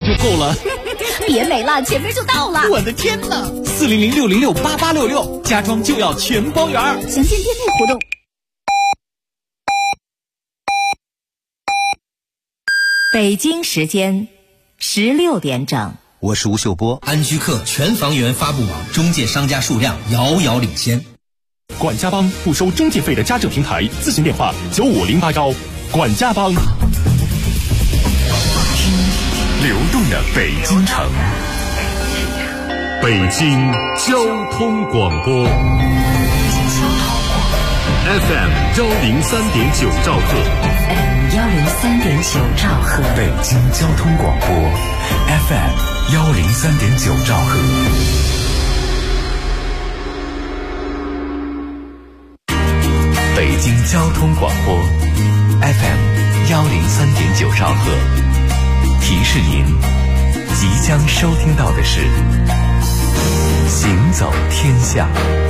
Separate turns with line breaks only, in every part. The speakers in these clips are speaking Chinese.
就够了。
别美了，前面就到了。
我的天哪！400-606-8866，家装就要全包圆。
详见店内活动。
北京时间16点整。
我是吴秀波。
安居客全房源发布网中介商家数量遥遥领先。
管家帮不收中介费的家政平台，咨询电话95081。管家帮。
流动的北京城，北京交通广播 FM 103.9兆赫
103.9兆赫，
北京交通广播 FM 103.9兆赫。北京交通广播 FM 103.9兆赫，提示您即将收听到的是行走天下。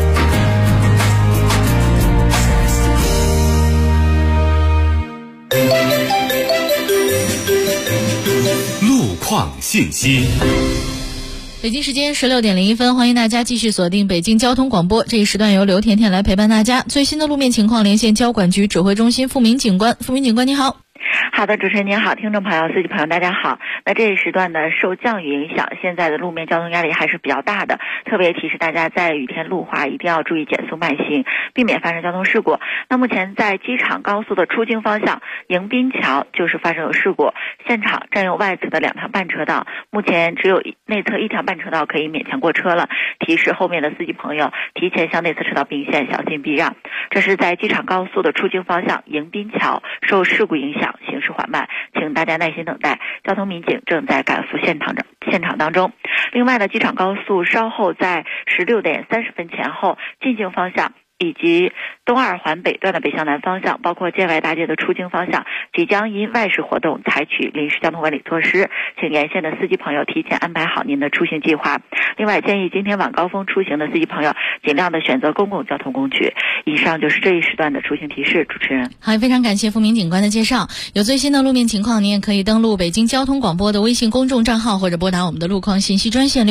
路况信息。
北京时间16点01分，欢迎大家继续锁定北京交通广播。这一时段由刘甜甜来陪伴大家。最新的路面情况连线交管局指挥中心付明警官。付明警官你好。
好的，主持人您好，听众朋友、司机朋友大家好。那这一时段呢，受降雨影响，现在的路面交通压力还是比较大的，特别提示大家在雨天路滑一定要注意减速慢行，避免发生交通事故。那目前在机场高速的出京方向迎宾桥就是发生有事故，现场占用外侧的2条半车道，目前只有内侧1条半车道可以勉强过车了，提示后面的司机朋友提前向内侧车道并线，小心避让。这是在机场高速的出京方向迎宾桥受事故影响，行驶缓慢，请大家耐心等待，交通民警正在赶赴现场当中。另外呢，机场高速稍后在16点30分前后进京方向以及东二环北段的北向南方向，包括建外大街的出京方向，即将因外事活动采取临时交通管理措施，请沿线的司机朋友提前安排好您的出行计划。另外，建议今天晚高峰出行的司机朋友尽量的选择公共交通工具。以上就是这一时段的出行提示。主持人
好，非常感谢付明警官的介绍。有最新的路面情况，您也可以登录北京交通广播的微信公众账号，或者拨打我们的路况信息专线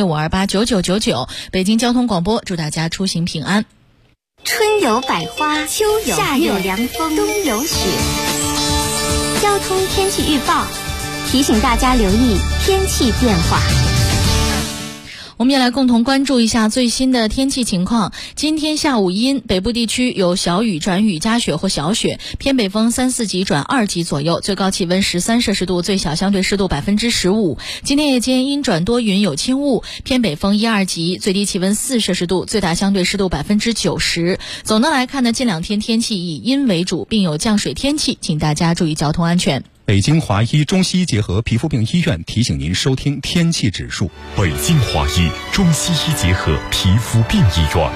65289999。北京交通广播，祝大家出行平安。
春有百花，秋有夏有凉风，冬有雪。交通天气预报提醒大家留意天气变化。
我们也来共同关注一下最新的天气情况。今天下午阴，北部地区有小雨转雨夹雪或小雪，偏北风3、4级转2级左右，最高气温13摄氏度，最小相对湿度15%。今天夜间阴转多云有轻雾，偏北风1、2级，最低气温4摄氏度，最大相对湿度90%。总的来看呢，近2天天气以阴为主，并有降水天气，请大家注意交通安全。
北京华医中西医结合皮肤病医院提醒您收听天气指数。
北京华医中西医结合皮肤病医院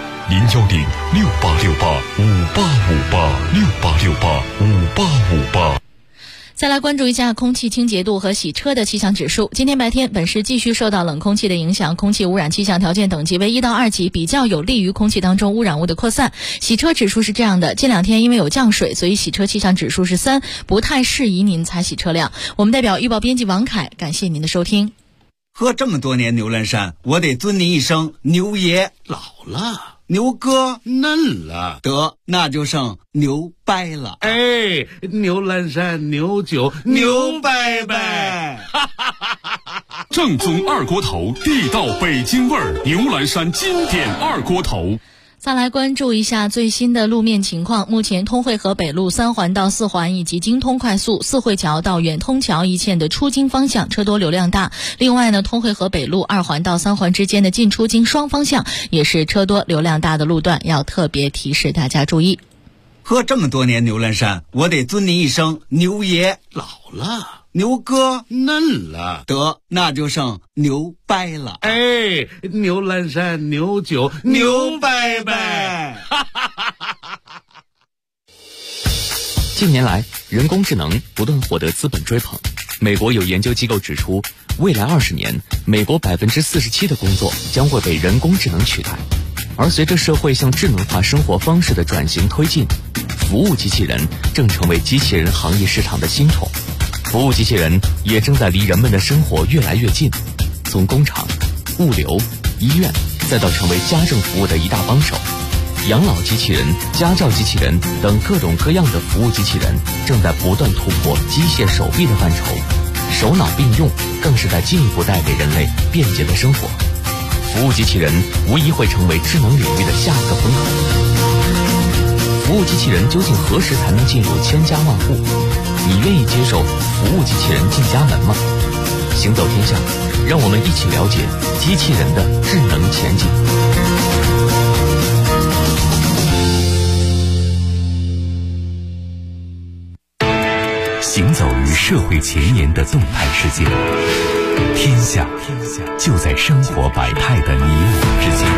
，010-6868-5858，6868-5858。
再来关注一下空气清洁度和洗车的气象指数。今天白天，本市继续受到冷空气的影响，空气污染气象条件等级为1到2级，比较有利于空气当中污染物的扩散。洗车指数是这样的，近2天因为有降水，所以洗车气象指数是3，不太适宜您擦洗车辆。我们代表预报编辑王凯，感谢您的收听。
喝这么多年牛栏山，我得尊您一声牛爷。
老了，
牛哥
嫩了，
得那就剩牛掰了。
哎，牛栏山牛酒牛掰掰，
正宗二锅头，地道北京味儿，牛栏山经典二锅头。
再来关注一下最新的路面情况。目前通惠河北路3环到4环以及京通快速四惠桥到远通桥一线的出京方向车多流量大。另外呢，通惠河北路2环到3环之间的进出京双方向也是车多流量大的路段，要特别提示大家注意。
喝这么多年牛栏山，我得尊您一声牛爷。
老了，
牛哥
嫩了，
得那就剩牛掰了。
哎，牛栏山牛酒牛掰掰。
近年来，人工智能不断获得资本追捧。美国有研究机构指出，未来20年，美国47%的工作将会被人工智能取代。而随着社会向智能化生活方式的转型推进，服务机器人正成为机器人行业市场的新宠。 服务机器人也正在离人们的生活越来越近，从工厂、物流、医院，再到成为家政服务的一大帮手。养老机器人、家教机器人等各种各样的服务机器人正在不断突破机械手臂的范畴，手脑并用更是在进一步带给人类便捷的生活。服务机器人无疑会成为智能领域的下一个风口。服务机器人究竟何时才能进入千家万户？你愿意接受服务机器人进家门吗？行走天下，让我们一起了解机器人的智能前景。
行走于社会前沿的动态世界，天下就在生活百态的你我之间。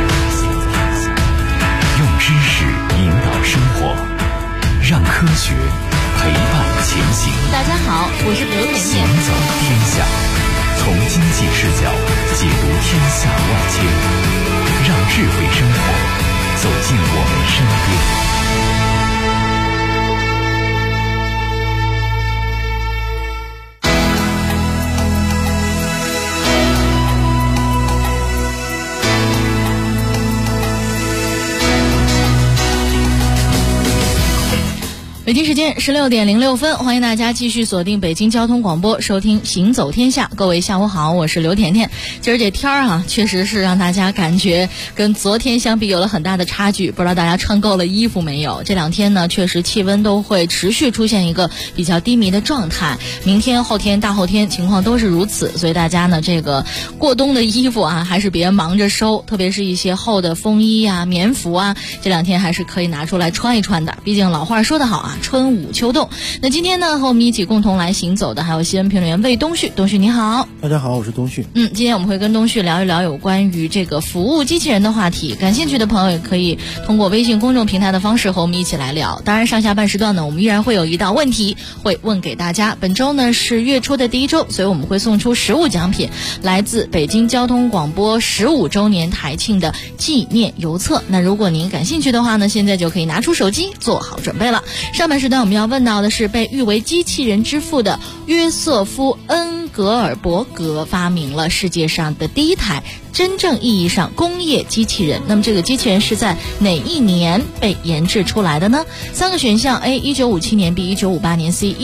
用知识引导生活，让科学陪伴前行。
大家好，我是刘甜甜。
行走天下，从经济视角解读天下万千，让智慧生活走进我们身边。
北京时间16点06分，欢迎大家继续锁定北京交通广播，收听行走天下。各位下午好，我是刘甜甜。今儿这天儿啊，确实是让大家感觉跟昨天相比有了很大的差距。不知道大家穿够了衣服没有？这两天呢，确实气温都会持续出现一个比较低迷的状态。明天、后天、大后天情况都是如此，所以大家呢，这个过冬的衣服啊，还是别忙着收，特别是一些厚的风衣啊、棉服啊，这两天还是可以拿出来穿一穿的。毕竟老话说得好啊，春捂秋冻。那今天呢，和我们一起共同来行走的还有新闻评论员魏东旭。东旭你好。
大家好，我是东旭。
今天我们会跟东旭聊一聊有关于这个服务机器人的话题，感兴趣的朋友也可以通过微信公众平台的方式和我们一起来聊。当然上下半时段呢，我们依然会有一道问题会问给大家。本周呢是月初的第一周，所以我们会送出实物奖品，来自北京交通广播15周年台庆的纪念邮册。那如果您感兴趣的话呢，现在就可以拿出手机做好准备了。上半时段我们要问到的是被誉为机器人之父的约瑟夫·恩格尔伯格发明了世界上的第一台真正意义上工业机器人。那么这个机器人是在哪一年被研制出来的呢？三个选项 A 1957年 B 1958年 C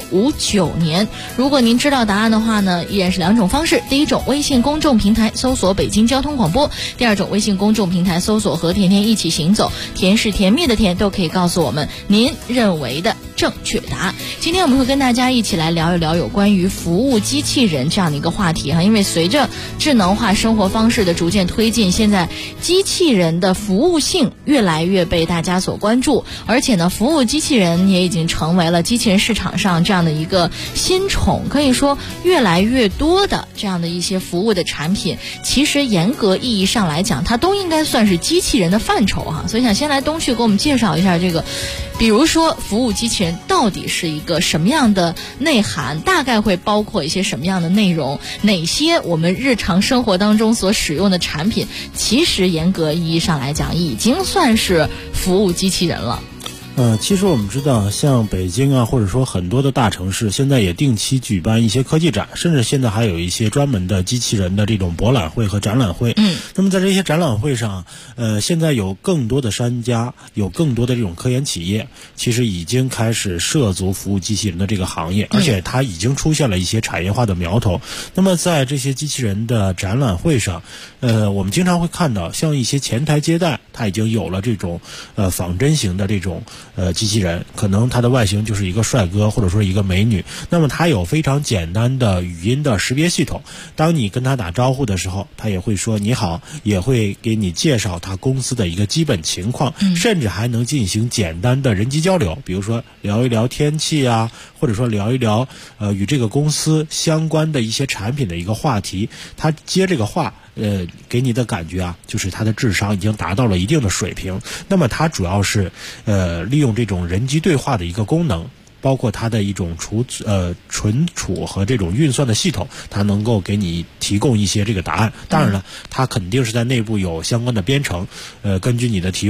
1959年。如果您知道答案的话呢，依然是两种方式。第一种，微信公众平台搜索北京交通广播；第二种，微信公众平台搜索和甜甜一起行走，甜是甜蜜的甜，都可以告诉我们您认为的正确答案。今天我们会跟大家一起来聊一聊有关于服务机器人这样的一个话题哈，因为随着智能化生活方式的逐渐推进，现在机器人的服务性越来越被大家所关注，而且呢，服务机器人也已经成为了机器人市场上这样的一个新宠。可以说，越来越多的这样的一些服务的产品，其实严格意义上来讲，它都应该算是机器人的范畴哈。所以想先来东旭给我们介绍一下这个，比如说服务机器人到底是一个什么样的内涵，大概会包括一些什么样的内容，哪些我们日常生活当中所使用的产品，其实严格意义上来讲已经算是服务机器人了。
其实我们知道，像北京啊，或者说很多的大城市，现在也定期举办一些科技展，甚至现在还有一些专门的机器人的这种博览会和展览会。那么在这些展览会上，现在有更多的商家，有更多的这种科研企业，其实已经开始涉足服务机器人的这个行业，而且它已经出现了一些产业化的苗头。那么在这些机器人的展览会上，我们经常会看到，像一些前台接待，它已经有了这种仿真型的这种机器人，可能它的外形就是一个帅哥或者说一个美女，那么它有非常简单的语音的识别系统，当你跟它打招呼的时候，它也会说你好，也会给你介绍它公司的一个基本情况，甚至还能进行简单的人机交流，比如说聊一聊天气啊，或者说聊一聊与这个公司相关的一些产品的一个话题，它接这个话给你的感觉啊，就是他的智商已经达到了一定的水平。那么它主要是利用这种人机对话的一个功能，包括它的一种存储和这种运算的系统，它能够给你提供一些这个答案。当然了，它肯定是在内部有相关的编程，根据你的提问，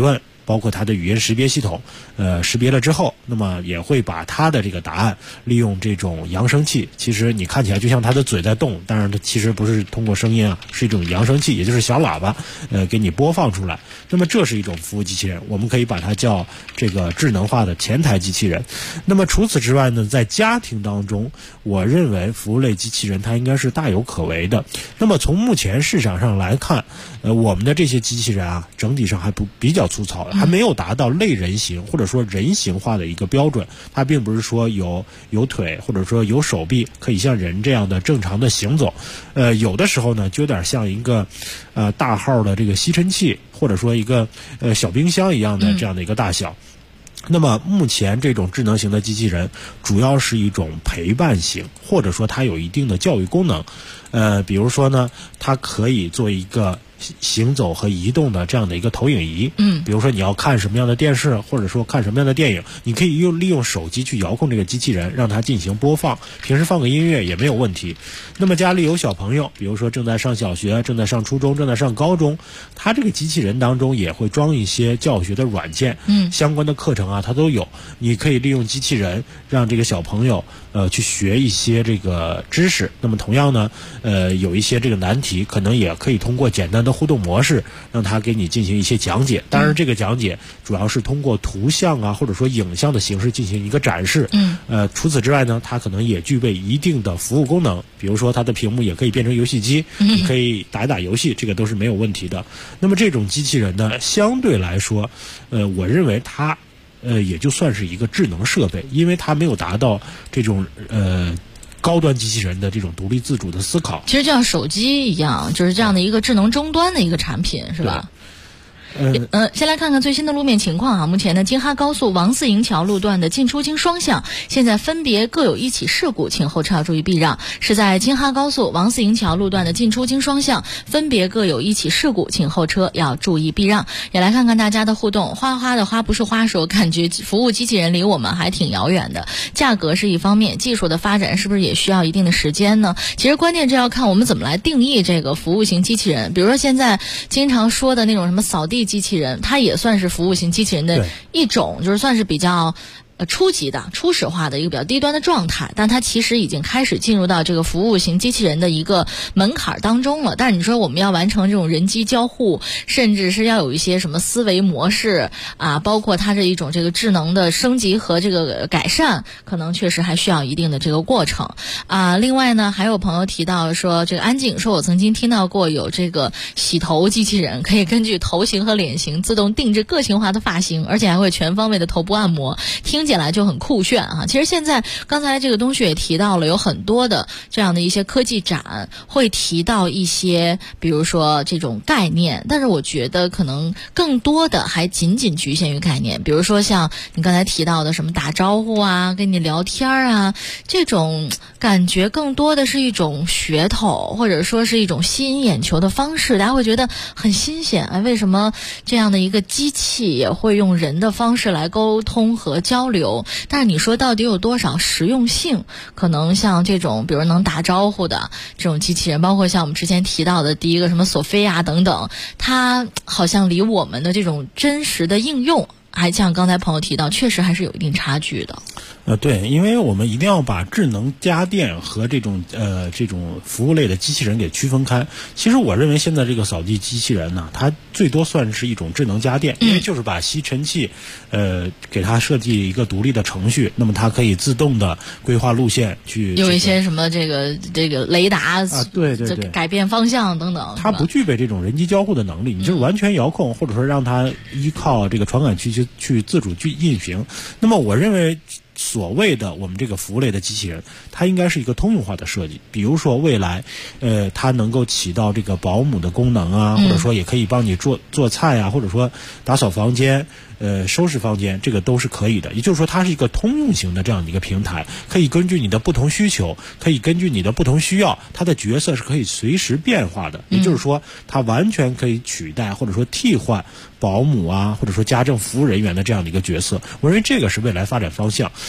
包括它的语音识别系统，识别了之后，那么也会把它的这个答案利用这种扬声器，其实你看起来就像它的嘴在动，当然它其实不是通过声音啊，是一种扬声器，也就是小喇叭，给你播放出来。那么这是一种服务机器人，我们可以把它叫这个智能化的前台机器人。那么除此之外呢，在家庭当中，我认为服务类机器人它应该是大有可为的。那么从目前市场上来看，我们的这些机器人啊，整体上还比较粗糙，还没有达到类人形或者说人形化的一个标准。它并不是说有腿或者说有手臂可以像人这样的正常的行走，有的时候呢就有点像一个大号的这个吸尘器，或者说一个小冰箱一样的这样的一个大小。那么目前这种智能型的机器人主要是一种陪伴型，或者说它有一定的教育功能。比如说呢，它可以做一个行走和移动的这样的一个投影仪。比如说你要看什么样的电视，或者说看什么样的电影，你可以利用手机去遥控这个机器人，让它进行播放，平时放个音乐也没有问题。那么家里有小朋友，比如说正在上小学、正在上初中、正在上高中，它这个机器人当中也会装一些教学的软件，相关的课程啊它都有，你可以利用机器人让这个小朋友去学一些这个知识。那么同样呢，有一些这个难题可能也可以通过简单的互动模式让它给你进行一些讲解。当然这个讲解主要是通过图像啊或者说影像的形式进行一个展示。除此之外呢，它可能也具备一定的服务功能，比如说它的屏幕也可以变成游戏机，你可以打一打游戏，这个都是没有问题的。那么这种机器人呢，相对来说我认为它也就算是一个智能设备，因为它没有达到这种高端机器人的这种独立自主的思考。
其实就像手机一样，就是这样的一个智能终端的一个产品，是吧？先来看看最新的路面情况啊。目前呢，京哈高速王四营桥路段的进出京双向现在分别各有一起事故，请后车要注意避让。是在京哈高速王四营桥路段的进出京双向分别各有一起事故，请后车要注意避让。也来看看大家的互动。花花的花不是花说，感觉服务机器人离我们还挺遥远的。价格是一方面，技术的发展是不是也需要一定的时间呢？其实关键这要看我们怎么来定义这个服务型机器人。比如说现在经常说的那种什么扫地机器人，它也算是服务型机器人的一种，就是算是比较初级的初始化的一个比较低端的状态，但它其实已经开始进入到这个服务型机器人的一个门槛当中了。但是你说我们要完成这种人机交互，甚至是要有一些什么思维模式啊，包括它这一种这个智能的升级和这个改善，可能确实还需要一定的这个过程啊。另外呢，还有朋友提到说，这个安静说，我曾经听到过有这个洗头机器人，可以根据头型和脸型自动定制个性化的发型，而且还会全方位的头部按摩，听起来就很酷炫啊。其实现在刚才这个东西也提到了，有很多的这样的一些科技展会提到一些比如说这种概念，但是我觉得可能更多的还仅仅局限于概念。比如说像你刚才提到的什么打招呼啊，跟你聊天啊，这种感觉更多的是一种噱头，或者说是一种吸引眼球的方式，大家会觉得很新鲜。哎，为什么这样的一个机器也会用人的方式来沟通和交流？但是你说到底有多少实用性？可能像这种比如能打招呼的这种机器人，包括像我们之前提到的第一个什么索菲亚等等，它好像离我们的这种真实的应用，还像刚才朋友提到，确实还是有一定差距的。
对，因为我们一定要把智能家电和这种服务类的机器人给区分开。其实我认为现在这个扫地机器人呢，它最多算是一种智能家电，因为就是把吸尘器给它设计一个独立的程序，那么它可以自动的规划路线去
有一些什么这个雷达啊，
对，
改变方向等等。
它不具备这种人机交互的能力，你就是完全遥控，或者说让它依靠这个传感器去自主去运行。那么我认为所谓的我们这个服务类的机器人，它应该是一个通用化的设计。比如说未来它能够起到这个保姆的功能啊，或者说也可以帮你做菜啊，或者说打扫房间收拾房间，这个都是可以的。也就是说它是一个通用型的这样的一个平台，可以根据你的不同需求，可以根据你的不同需要，它的角色是可以随时变化的。也就是说它完全可以取代或者说替换保姆啊，或者说家政服务人员的这样的一个角色。我认为这个是未来发展方向。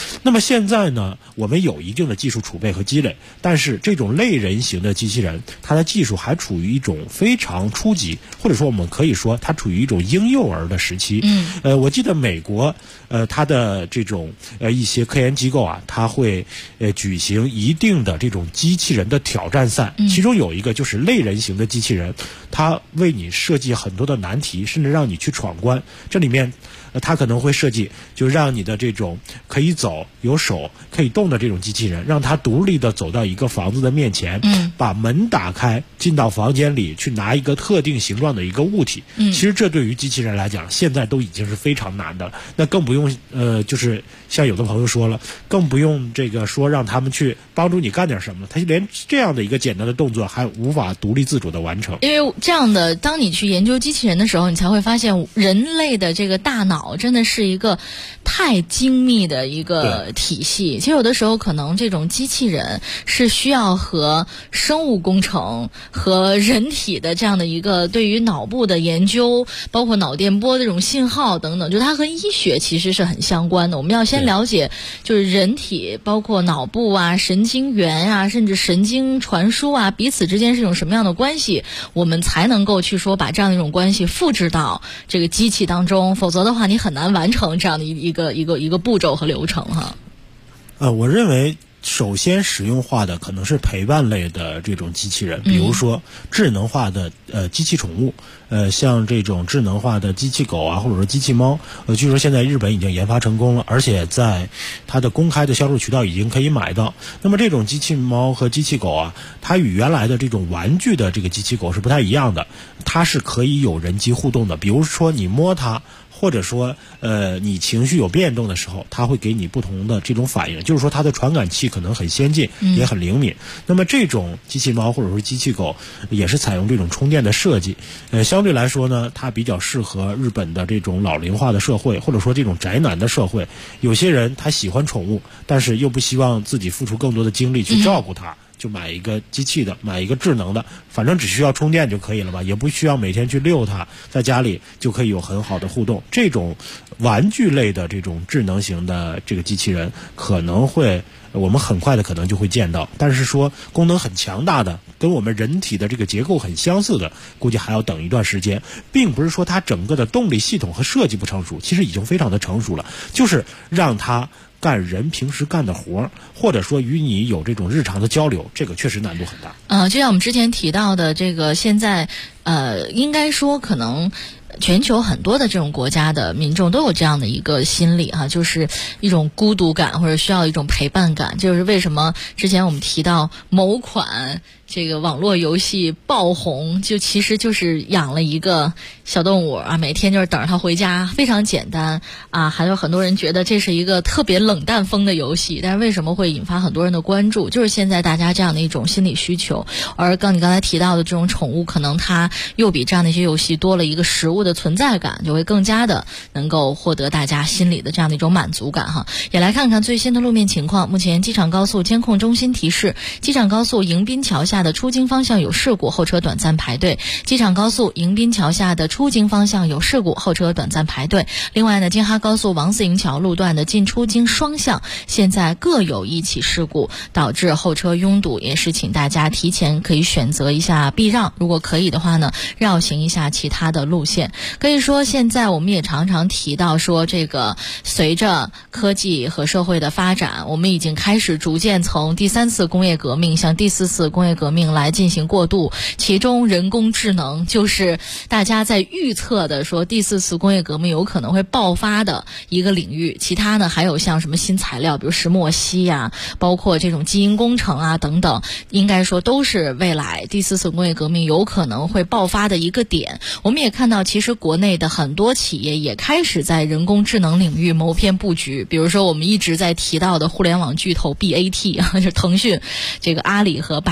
那么现在呢，我们有一定的技术储备和积累，但是这种类人型的机器人，它的技术还处于一种非常初级，或者说我们可以说它处于一种婴幼儿的时期。我记得美国它的这种一些科研机构啊，它会举行一定的这种机器人的挑战赛，其中有一个就是类人型的机器人，它为你设计很多的难题，甚至让你去闯关。这里面它可能会设计，就让你的这种可以走、有手、可以动的这种机器人，让它独立的走到一个房子的面前，把门打开，进到房间里去拿一个特定形状的一个物体。其实这对于机器人来讲，现在都已经是非常难的了。那更不用就是像有的朋友说了，更不用这个说让他们去帮助你干点什么，他连这样的一个简单的动作还无法独立自主的完成。
因为这样的，当你去研究机器人的时候，你才会发现人类的这个大脑真的是一个太精密的一个体系。其实有的时候可能这种机器人是需要和生物工程和人体的这样的一个对于脑部的研究，包括脑电波的这种信号等等，就它和医学其实是很相关的。我们要先了解就是人体包括脑部啊、神经元啊，甚至神经传输啊，彼此之间是一种什么样的关系，我们才能够去说把这样的一种关系复制到这个机器当中，否则的话你很难完成这样的一个步骤和流程哈。
我认为首先使用化的可能是陪伴类的这种机器人，比如说智能化的机器宠物，像这种智能化的机器狗啊，或者说机器猫，据说现在日本已经研发成功了，而且在它的公开的销售渠道已经可以买到。那么这种机器猫和机器狗啊，它与原来的这种玩具的这个机器狗是不太一样的，它是可以有人机互动的，比如说你摸它，或者说你情绪有变动的时候，它会给你不同的这种反应，就是说它的传感器可能很先进，也很灵敏。那么这种机器猫或者说机器狗也是采用这种充电的设计，相对来说呢，它比较适合日本的这种老龄化的社会，或者说这种宅男的社会。有些人他喜欢宠物，但是又不希望自己付出更多的精力去照顾它，就买一个机器的，买一个智能的，反正只需要充电就可以了吧，也不需要每天去遛它，在家里就可以有很好的互动。这种玩具类的这种智能型的这个机器人，可能会我们很快的可能就会见到，但是说功能很强大的，跟我们人体的这个结构很相似的，估计还要等一段时间。并不是说它整个的动力系统和设计不成熟，其实已经非常的成熟了，就是让它干人平时干的活，或者说与你有这种日常的交流，这个确实难度很大。
就像我们之前提到的这个，现在应该说可能全球很多的这种国家的民众都有这样的一个心理哈，就是一种孤独感或者需要一种陪伴感。就是为什么之前我们提到某款这个网络游戏爆红，就其实就是养了一个小动物啊，每天就是等着它回家，非常简单啊。还有很多人觉得这是一个特别冷淡风的游戏，但是为什么会引发很多人的关注？就是现在大家这样的一种心理需求。而你刚才提到的这种宠物，可能它又比这样的一些游戏多了一个实物的存在感，就会更加的能够获得大家心里的这样的一种满足感哈。也来看看最新的路面情况。目前机场高速监控中心提示，机场高速迎宾桥下的出京方向有事故，后车短暂排队。机场高速迎宾桥下的出京方向有事故，后车短暂排队。另外呢，京哈高速王四营桥路段的进出京双向现在各有一起事故，导致后车拥堵，也是请大家提前可以选择一下避让，如果可以的话呢，绕行一下其他的路线。可以说现在我们也常常提到说，这个随着科技和社会的发展，我们已经开始逐渐从第3次工业革命向第4次工业革命来进行过渡，其中人工智能就是大家在预测的说第4次工业革命有可能会爆发的一个领域。其他呢还有像什么新材料，比如石墨烯呀，包括这种基因工程啊等等，应该说都是未来第4次工业革命有可能会爆发的一个点。我们也看到其实国内的很多企业也开始在人工智能领域谋篇布局，比如说我们一直在提到的互联网巨头 BAT 就是腾讯、这个阿里和百度，在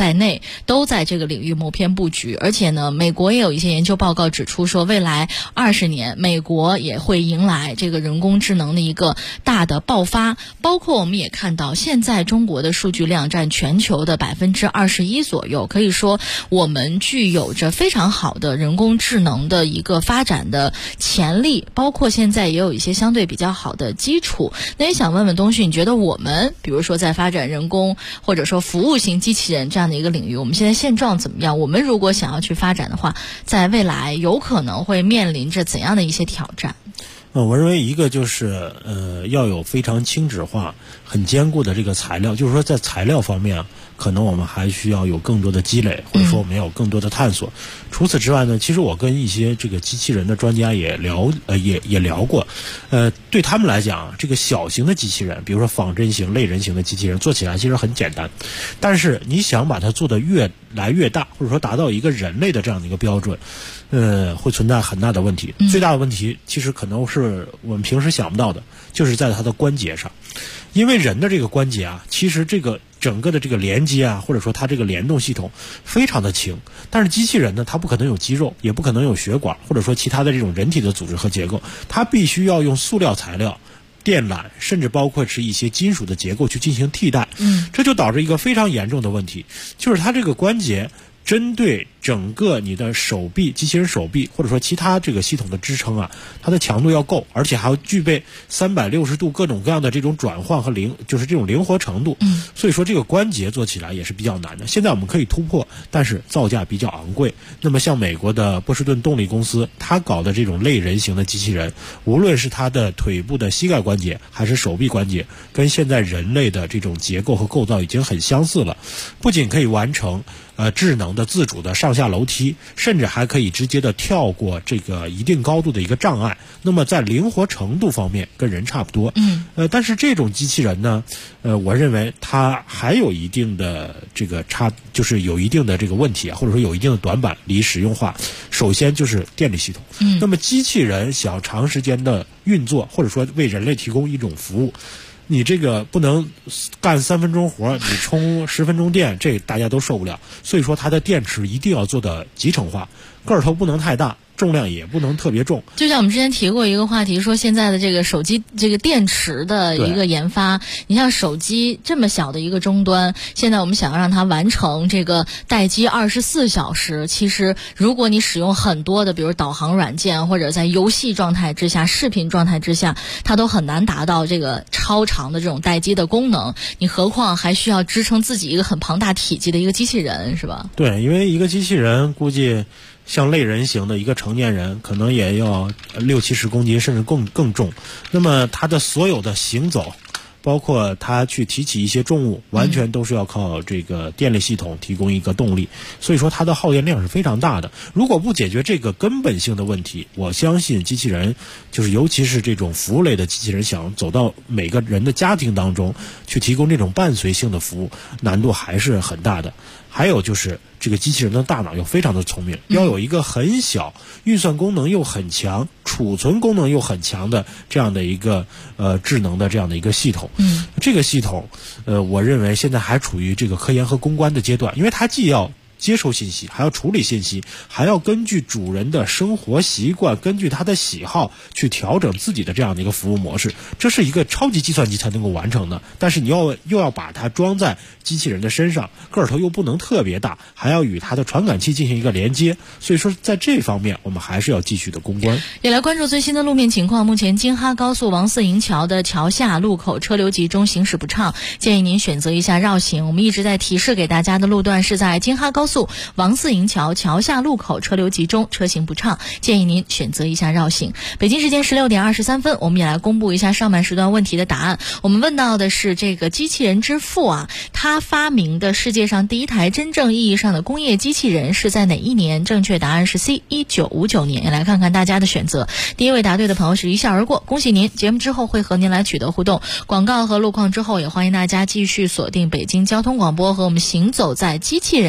在内，都在这个领域谋篇布局。而且呢，美国也有一些研究报告指出说，未来20年美国也会迎来这个人工智能的一个大的爆发。包括我们也看到，现在中国的数据量占全球的21%左右，可以说我们具有着非常好的人工智能的一个发展的潜力，包括现在也有一些相对比较好的基础。那也想问问东旭，你觉得我们比如说在发展人工或者说服务型机器人这样的一个领域，我们现在现状怎么样？我们如果想要去发展的话，在未来有可能会面临着怎样的一些挑战？
我认为一个就是要有非常轻质化、很坚固的这个材料，就是说在材料方面可能我们还需要有更多的积累，或者说我们要有更多的探索。除此之外呢，其实我跟一些这个机器人的专家也聊过，对他们来讲，这个小型的机器人，比如说仿真型、类人型的机器人，做起来其实很简单，但是你想把它做得越来越大，或者说达到一个人类的这样的一个标准，会存在很大的问题。最大的问题其实可能是我们平时想不到的，就是在它的关节上。因为人的这个关节啊，其实这个整个的这个连接啊，或者说它这个联动系统非常的轻，但是机器人呢，它不可能有肌肉，也不可能有血管，或者说其他的这种人体的组织和结构，它必须要用塑料材料、电缆，甚至包括是一些金属的结构去进行替代。这就导致一个非常严重的问题，就是它这个关节针对整个你的手臂、机器人手臂或者说其他这个系统的支撑啊，它的强度要够，而且还要具备360度各种各样的这种转换和就是这种灵活程度。所以说这个关节做起来也是比较难的。现在我们可以突破，但是造价比较昂贵。那么像美国的波士顿动力公司，它搞的这种类人形的机器人，无论是它的腿部的膝盖关节还是手臂关节，跟现在人类的这种结构和构造已经很相似了，不仅可以完成智能的自主的上下楼梯，甚至还可以直接的跳过这个一定高度的一个障碍。那么在灵活程度方面跟人差不多。但是这种机器人呢，我认为它还有一定的这个就是有一定的这个问题啊，或者说有一定的短板离实用化。首先就是电力系统。那么机器人想长时间的运作，或者说为人类提供一种服务，你这个不能干3分钟活，你充10分钟电，这大家都受不了。所以说它的电池一定要做的集成化，个头不能太大，重量也不能特别重。
就像我们之前提过一个话题，说现在的这个手机这个电池的一个研发，你像手机这么小的一个终端，现在我们想要让它完成这个待机24小时，其实如果你使用很多的比如导航软件，或者在游戏状态之下、视频状态之下，它都很难达到这个超长的这种待机的功能，你何况还需要支撑自己一个很庞大体积的一个机器人，是吧？
对，因为一个机器人估计像类人型的一个成年人可能也要60-70公斤，甚至更重。那么他的所有的行走，包括他去提起一些重物，完全都是要靠这个电力系统提供一个动力。所以说它的耗电量是非常大的。如果不解决这个根本性的问题，我相信机器人，就是尤其是这种服务类的机器人，想走到每个人的家庭当中去提供这种伴随性的服务，难度还是很大的。还有就是这个机器人的大脑又非常的聪明，要有一个很小、运算功能又很强、储存功能又很强的这样的一个智能的这样的一个系统。这个系统我认为现在还处于这个科研和攻关的阶段，因为它既要接收信息，还要处理信息，还要根据主人的生活习惯，根据他的喜好去调整自己的这样的一个服务模式。这是一个超级计算机才能够完成的，但是你又要把它装在机器人的身上，个头又不能特别大，还要与它的传感器进行一个连接。所以说在这方面我们还是要继续的攻关。
也来关注最新的路面情况。目前京哈高速王四营桥的桥下路口车流集中，行驶不畅，建议您选择一下绕行。我们一直在提示给大家的路段是在京哈高速王四营桥桥下路口，车流集中，车行不畅，建议您选择一下绕行。北京时间16点23分，我们也来公布一下上半时段问题的答案。我们问到的是这个机器人之父啊，他发明的世界上第一台真正意义上的工业机器人是在哪一年？正确答案是 C， 1959年。也来看看大家的选择。第一位答对的朋友是一笑而过，恭喜您！节目之后会和您来取得互动。广告和路况之后，也欢迎大家继续锁定北京交通广播，和我们行走在机器人的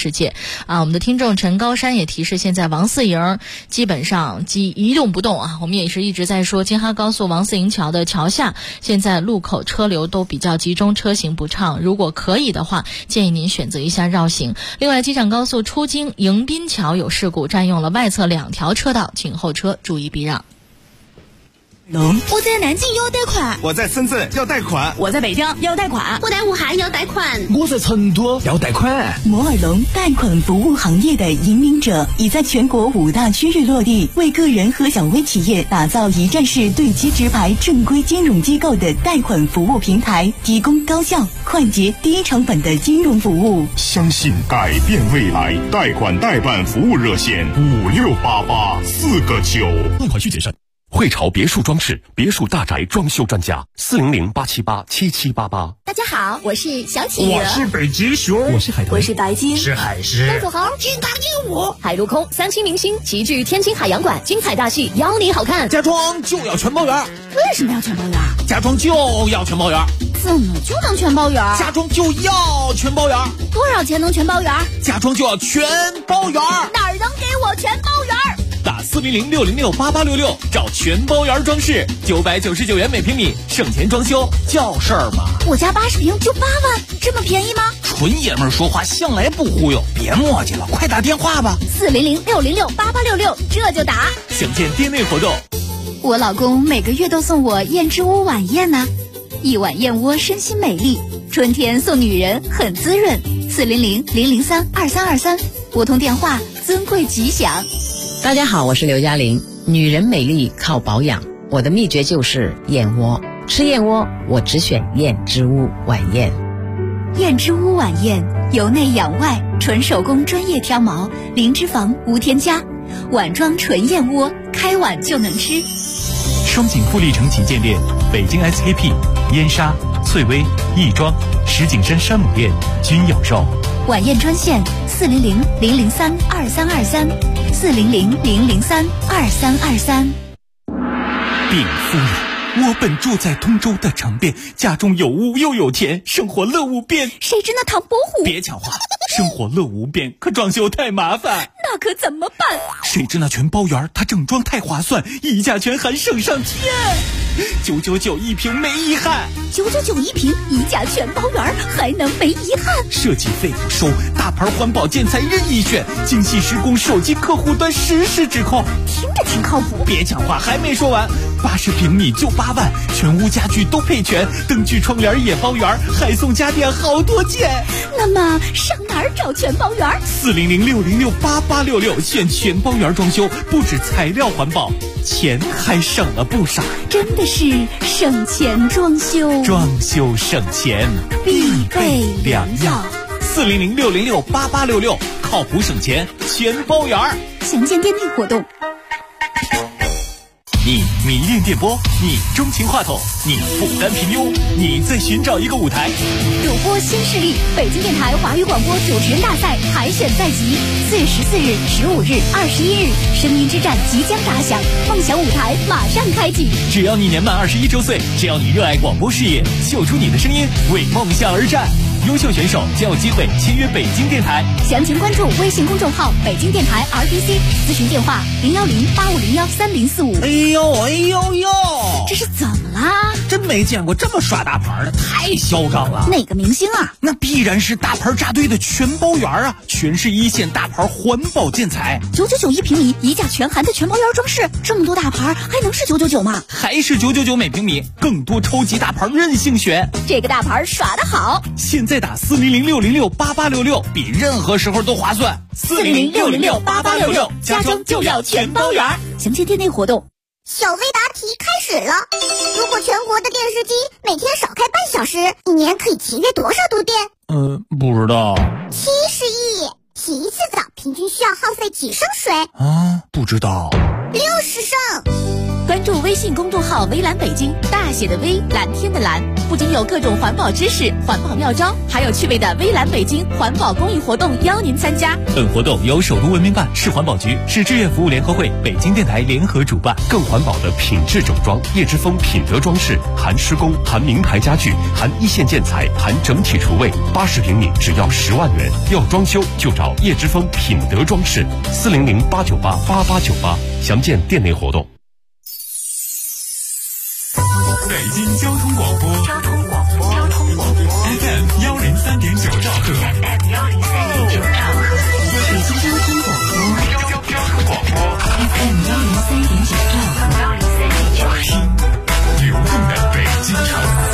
世界啊。我们的听众陈高山也提示，现在王四营基本上一动不动啊。我们也是一直在说京哈高速王四营桥的桥下，现在路口车流都比较集中，车行不畅，如果可以的话，建议您选择一下绕行。另外，机场高速出京迎宾桥有事故，占用了外侧2条车道，请后车注意避让。
我在南京要贷款，
我在深圳要贷款，
我在北京要贷款，
我在武汉要贷款，
我在成都要贷款。
摩尔龙贷款服务行业的引领者，已在全国5大区域落地，为个人和小微企业打造一站式对接直排正规金融机构的贷款服务平台，提供高效、快捷、低成本的金融服务。
相信改变未来，贷款代办服务热线5688-4个9，
贷款需谨慎。
汇潮别墅装饰，别墅大宅装修专家，400-878-7788。
大家好，我是小企鹅，
我是北极熊，
我是海豚，
我是白鲸，
是海狮，
公主猴，
金刚鹦鹉，
海陆空3期明星齐聚天津海洋馆，精彩大戏邀你好看。
家装就要全包圆，
为什么要全包圆？
家装就要全包圆，
怎么就能全包圆？
家装就要全包圆，
多少钱能全包圆？
家装就要全包圆，
哪儿能给我全包圆？
打400-606-8866找全包圆装饰，999元每平米，省钱装修叫事儿吗？
我家80平就8万，这么便宜吗？
纯爷们儿说话向来不忽悠，别磨叽了，快打电话吧
，400-606-8866，这就打。
详见店内活动。
我老公每个月都送我燕之屋晚宴呢，一碗燕窝身心美丽，春天送女人很滋润。400-003-2323，拨通电话，尊贵吉祥。
大家好，我是刘嘉玲。女人美丽靠保养，我的秘诀就是燕窝。吃燕窝，我只选燕之屋晚宴。
燕之屋晚宴，由内养外，纯手工专业挑毛，零脂肪无添加，碗装纯燕窝，开碗就能吃。
双井富力城旗舰店、北京 SKP、燕莎、翠微、亦庄、石景山山姆店均有售。
晚宴专线400-003-2323，400-003-2323。
禀夫人，我本住在通州的城边，家中有屋又有田，生活乐无边。
谁知那唐伯虎？
别抢话，生活乐无边，可装修太麻烦。
那可怎么办？
谁知那全包圆，它整装太划算，一价全含省上天，999一平没遗憾
，999一平，一价全包圆，还能没遗憾？
设计费不收，大牌环保建材任意选，精细施工，手机客户端实时指控，
听着挺靠谱。
别抢话，还没说完，80平米就8万，全屋家具都配全，灯具窗帘也包圆，还送家电好多件。
那么上哪儿找全包圆
？400-606-8866，选全包圆装修，不止材料环保，钱还省了不少。
真的是省钱装修，
装修省钱
必备良药。
400-606-8866，靠谱省钱全包圆。
详见店内活动。
你迷恋电波，你钟情话筒，你不甘平庸，你在寻找一个舞台。
主播新势力，北京电台华语广播主持人大赛海选在即，4月14日、15日、21日，声音之战即将打响，梦想舞台马上开启。
只要你年满21周岁，只要你热爱广播事业，秀出你的声音，为梦想而战。优秀选手将有机会签约北京电台。
详情关注微信公众号北京电台 RTC， 咨询电话010-8501-3045。
哎呦，
这是怎么啦？
真没见过这么耍大牌的，太嚣张了。
哪个明星啊？
那必然是大牌扎堆的全包圆啊，全是一线大牌环保建材
，999一平米，一价全含的全包圆装饰，这么多大牌还能是999吗？
还是999每平米，更多超级大牌任性选。
这个大牌耍得好，
现在打400-606-8866，比任何时候都划算。
400-606-8866，家装就要全包圆。详见店内活动。
小飞答题开始了。如果全国的电视机每天少开半小时，一年可以节约多少度电？
不知道。
70亿。洗一次澡平均需要耗费几升水？
不知道。
60升。
根关注微信公众号微蓝北京，大写的微，蓝天的蓝，不仅有各种环保知识、环保妙招，还有趣味的微蓝北京环保公益活动邀您参加。
本活动由首都文明办、市环保局、市志愿服务联合会、北京电台联合主办。
更环保的品质整装，叶之峰品德装饰，含施工，含名牌家具，含一线建材，含整体厨卫，80平米只要10万元。要装修就找叶之峰品德装饰，400-898-8898，详见店内活动。
北京交通广播FM 103.9兆赫，
北京交通广播 FM 103.9兆赫，
听流动的北京城。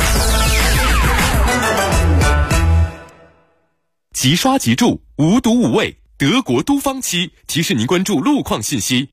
即刷即住，无毒无味，德国都方漆提示您关注路况信息。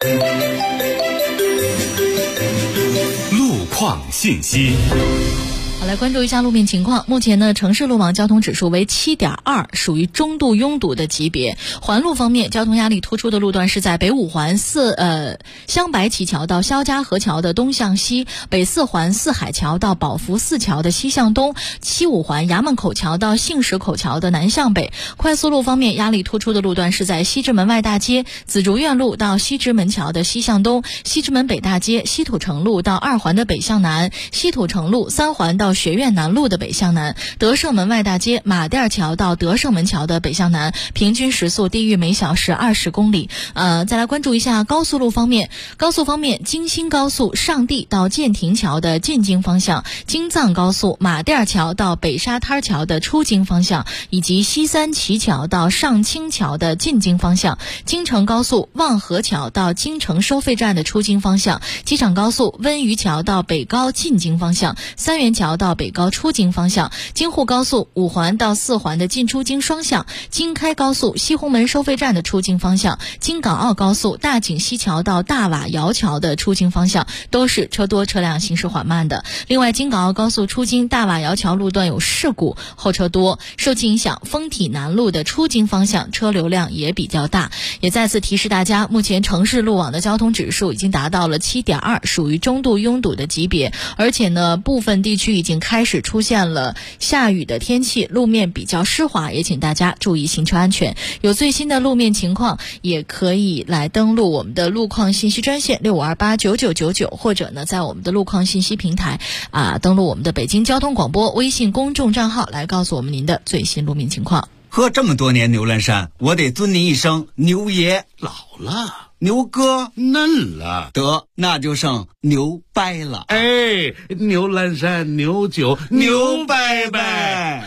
路况信息。
好，来关注一下路面情况。目前呢，城市路网交通指数为7.2，属于中度拥堵的级别。环路方面，交通压力突出的路段是在北五环香白旗桥到肖家河桥的东向西，北四环四海桥到宝福寺桥的西向东，西五环衙门口桥到信石口桥的南向北。快速路方面，压力突出的路段是在西直门外大街、紫竹院路到西直门桥的西向东，西直门北大街、西土城路到2环的北向南，西土城路3环到学院南路的北向南，德胜门外大街、马甸桥到德胜门桥的北向南，平均时速低于每小时20公里。再来关注一下高速路方面。高速方面，京新高速上地到建亭桥的进京方向，京藏高速马甸桥到北沙滩桥的出京方向，以及西三旗桥到上清桥的进京方向，京承高速望河桥到京承收费站的出京方向，机场高速温榆桥到北高进京方向，三元桥到北高出京方向，京沪高速5环到4环的进出京双向，京开高速西红门收费站的出京方向，京港澳高速大井西桥到大瓦窑桥的出京方向都是车多车辆行驶缓慢的。另外，京港澳高速出京大瓦窑桥路段有事故，后车多，受其影响，丰体南路的出京方向车流量也比较大。也再次提示大家，目前城市路网的交通指数已经达到了7.2，属于中度拥堵的级别，而且呢，部分地区已经开始出现了下雨的天气，路面比较湿滑，也请大家注意行车安全。有最新的路面情况，也可以来登录我们的路况信息专线65289999，或者呢，在我们的路况信息平台登录我们的北京交通广播微信公众账号，来告诉我们您的最新路面情况。
喝这么多年牛栏山，我得尊您一声牛爷。
老了，
牛哥
嫩了，
得那就剩牛掰了。
哎，牛栏山牛酒牛掰掰。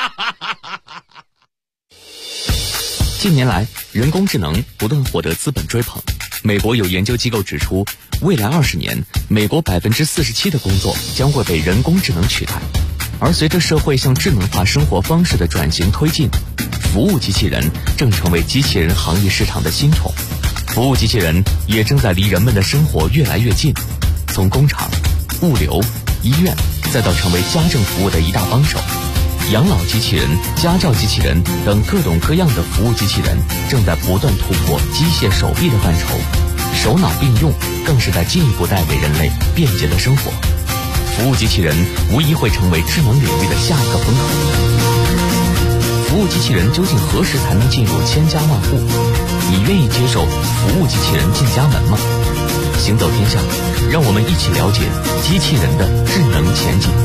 近年来，人工智能不断获得资本追捧。美国有研究机构指出，未来20年，美国47%的工作将会被人工智能取代。而随着社会向智能化生活方式的转型推进，服务机器人正成为机器人行业市场的新宠。服务机器人也正在离人们的生活越来越近，从工厂、物流、医院，再到成为家政服务的一大帮手。养老机器人、家照机器人等各种各样的服务机器人正在不断突破机械手臂的范畴，手脑并用更是在进一步带给人类便捷的生活。服务机器人无疑会成为智能领域的下一个风口。服务机器人究竟何时才能进入千家万户？你愿意接受服务机器人进家门吗？行走天下，让我们一起了解机器人的智能前景。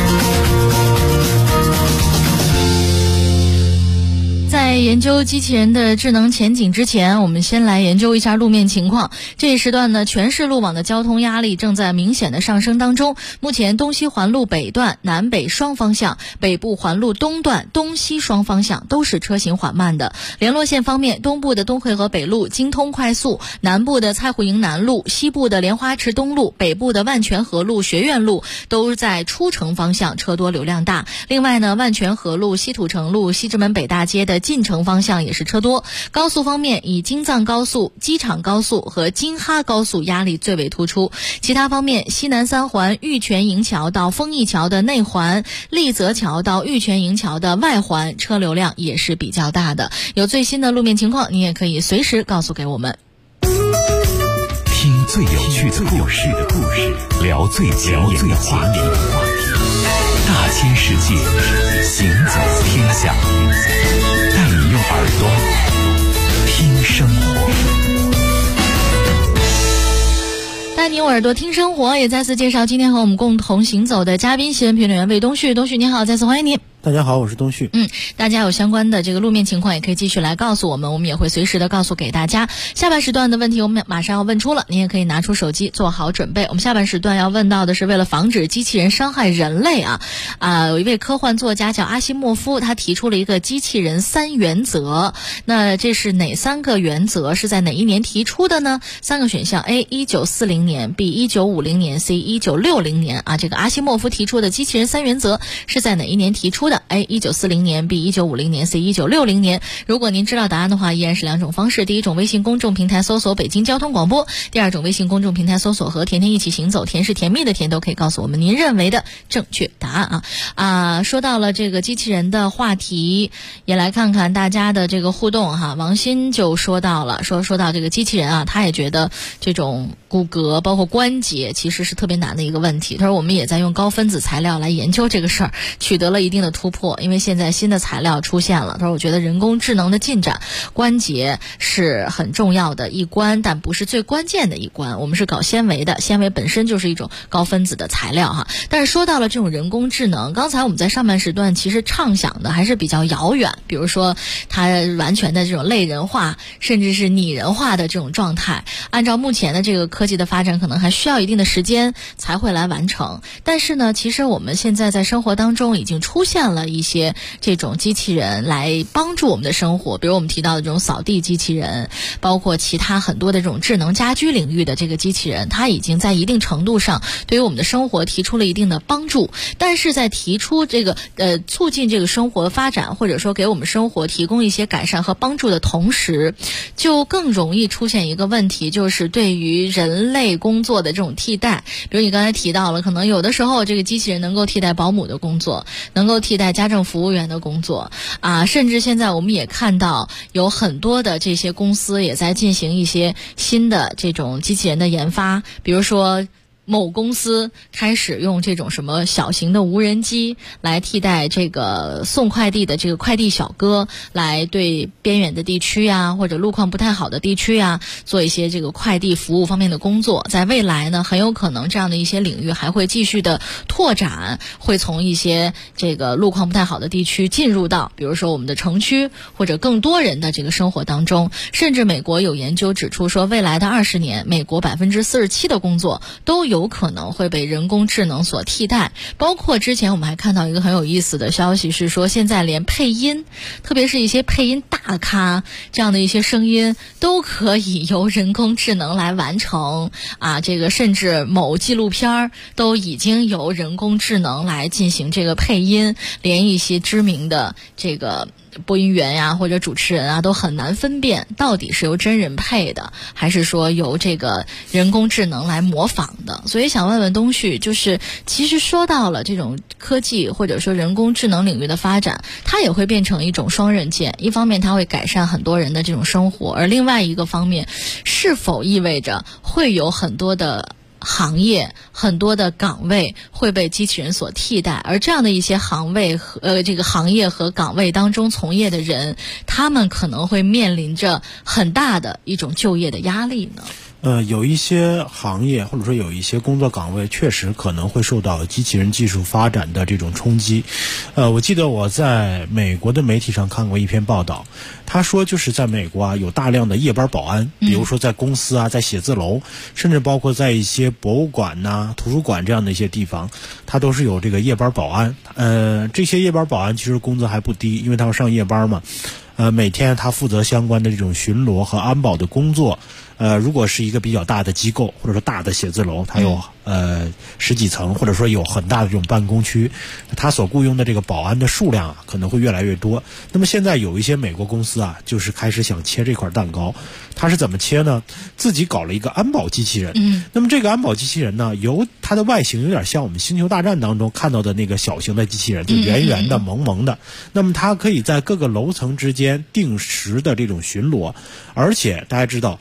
在研究机器人的智能前景之前，我们先来研究一下路面情况。这一时段呢，全市路网的交通压力正在明显的上升当中。目前东西环路北段南北双方向，北部环路东段东西双方向都是车行缓慢的。联络线方面，东部的东汇河北路京通快速，南部的蔡户营南路，西部的莲花池东路，北部的万泉河路学院路都在出城方向车多流量大。另外呢，万泉河路西土城路西直门北大街的进城方向也是车多。高速方面，以京藏高速、机场高速和京哈高速压力最为突出。其他方面，西南3环玉泉营桥到丰益桥的内环，立泽桥到玉泉营桥的外环车流量也是比较大的。有最新的路面情况，你也可以随时告诉给我们。
听最有趣的故事，聊最前沿的话题。大千世界，行走天下，带你用耳朵听生活。
带你用耳朵听生活，也再次介绍今天和我们共同行走的嘉宾，新闻评论员魏东旭。东旭你好，再次欢迎您。
大家好，我是东旭。
大家有相关的这个路面情况也可以继续来告诉我们，我们也会随时的告诉给大家。下半时段的问题我们马上要问出了，您也可以拿出手机做好准备。我们下半时段要问到的是，为了防止机器人伤害人类有一位科幻作家叫阿西莫夫，他提出了一个机器人3原则。那这是哪3个原则？是在哪一年提出的呢？3个选项 A 1940年 B 1950年 C 1960年这个阿西莫夫提出的机器人3原则是在哪一年提出的？A 1940年 B 1950年 C 1960年。如果您知道答案的话，依然是2种方式。第一种，微信公众平台搜索北京交通广播；第二种，微信公众平台搜索和甜甜一起行走，甜是甜蜜的甜，都可以告诉我们您认为的正确答案说到了这个机器人的话题，也来看看大家的这个互动王鑫就说到了，说到这个机器人他也觉得这种骨骼包括关节其实是特别难的一个问题。他说我们也在用高分子材料来研究这个事儿，取得了一定的突破，因为现在新的材料出现了。他说我觉得人工智能的进展，关节是很重要的一关，但不是最关键的一关。我们是搞纤维的，纤维本身就是一种高分子的材料但是说到了这种人工智能，刚才我们在上半时段其实畅想的还是比较遥远，比如说它完全的这种类人化甚至是拟人化的这种状态，按照目前的这个科技的发展，可能还需要一定的时间才会来完成。但是呢，其实我们现在在生活当中已经出现了一些这种机器人来帮助我们的生活，比如我们提到的这种扫地机器人，包括其他很多的这种智能家居领域的这个机器人，它已经在一定程度上对于我们的生活提出了一定的帮助。但是在提出这个促进这个生活发展，或者说给我们生活提供一些改善和帮助的同时，就更容易出现一个问题，就是对于人类工作的这种替代。比如你刚才提到了，可能有的时候这个机器人能够替代保姆的工作，能够替代家政服务员的工作甚至现在我们也看到有很多的这些公司也在进行一些新的这种机器人的研发，比如说某公司开始用这种什么小型的无人机来替代这个送快递的这个快递小哥，来对边远的地区或者路况不太好的地区做一些这个快递服务方面的工作。在未来呢，很有可能这样的一些领域还会继续的拓展，会从一些这个路况不太好的地区进入到比如说我们的城区或者更多人的这个生活当中。甚至美国有研究指出说，未来的20年，美国47%的工作都有可能会被人工智能所替代。包括之前我们还看到一个很有意思的消息，是说现在连配音，特别是一些配音大咖这样的一些声音都可以由人工智能来完成这个甚至某纪录片都已经由人工智能来进行这个配音，连一些知名的这个播音员或者主持人都很难分辨到底是由真人配的还是说由这个人工智能来模仿的。所以想问问东旭，就是其实说到了这种科技或者说人工智能领域的发展，它也会变成一种双刃剑，一方面它会改善很多人的这种生活，而另外一个方面是否意味着会有很多的行业，很多的岗位会被机器人所替代，而这样的一些行业和岗位当中从业的人，他们可能会面临着很大的一种就业的压力呢？
有一些行业或者说有一些工作岗位确实可能会受到机器人技术发展的这种冲击。我记得我在美国的媒体上看过一篇报道，他说就是在美国有大量的夜班保安，比如说在公司在写字楼，甚至包括在一些博物馆图书馆这样的一些地方，他都是有这个夜班保安。这些夜班保安其实工资还不低，因为他要上夜班嘛。每天他负责相关的这种巡逻和安保的工作。如果是一个比较大的机构或者说大的写字楼，它有十几层，或者说有很大的这种办公区，它所雇佣的这个保安的数量可能会越来越多。那么现在有一些美国公司就是开始想切这块蛋糕。它是怎么切呢？自己搞了一个安保机器人。那么这个安保机器人呢，由它的外形有点像我们星球大战当中看到的那个小型的机器人，就圆圆的萌萌的。那么它可以在各个楼层之间定时的这种巡逻，而且大家知道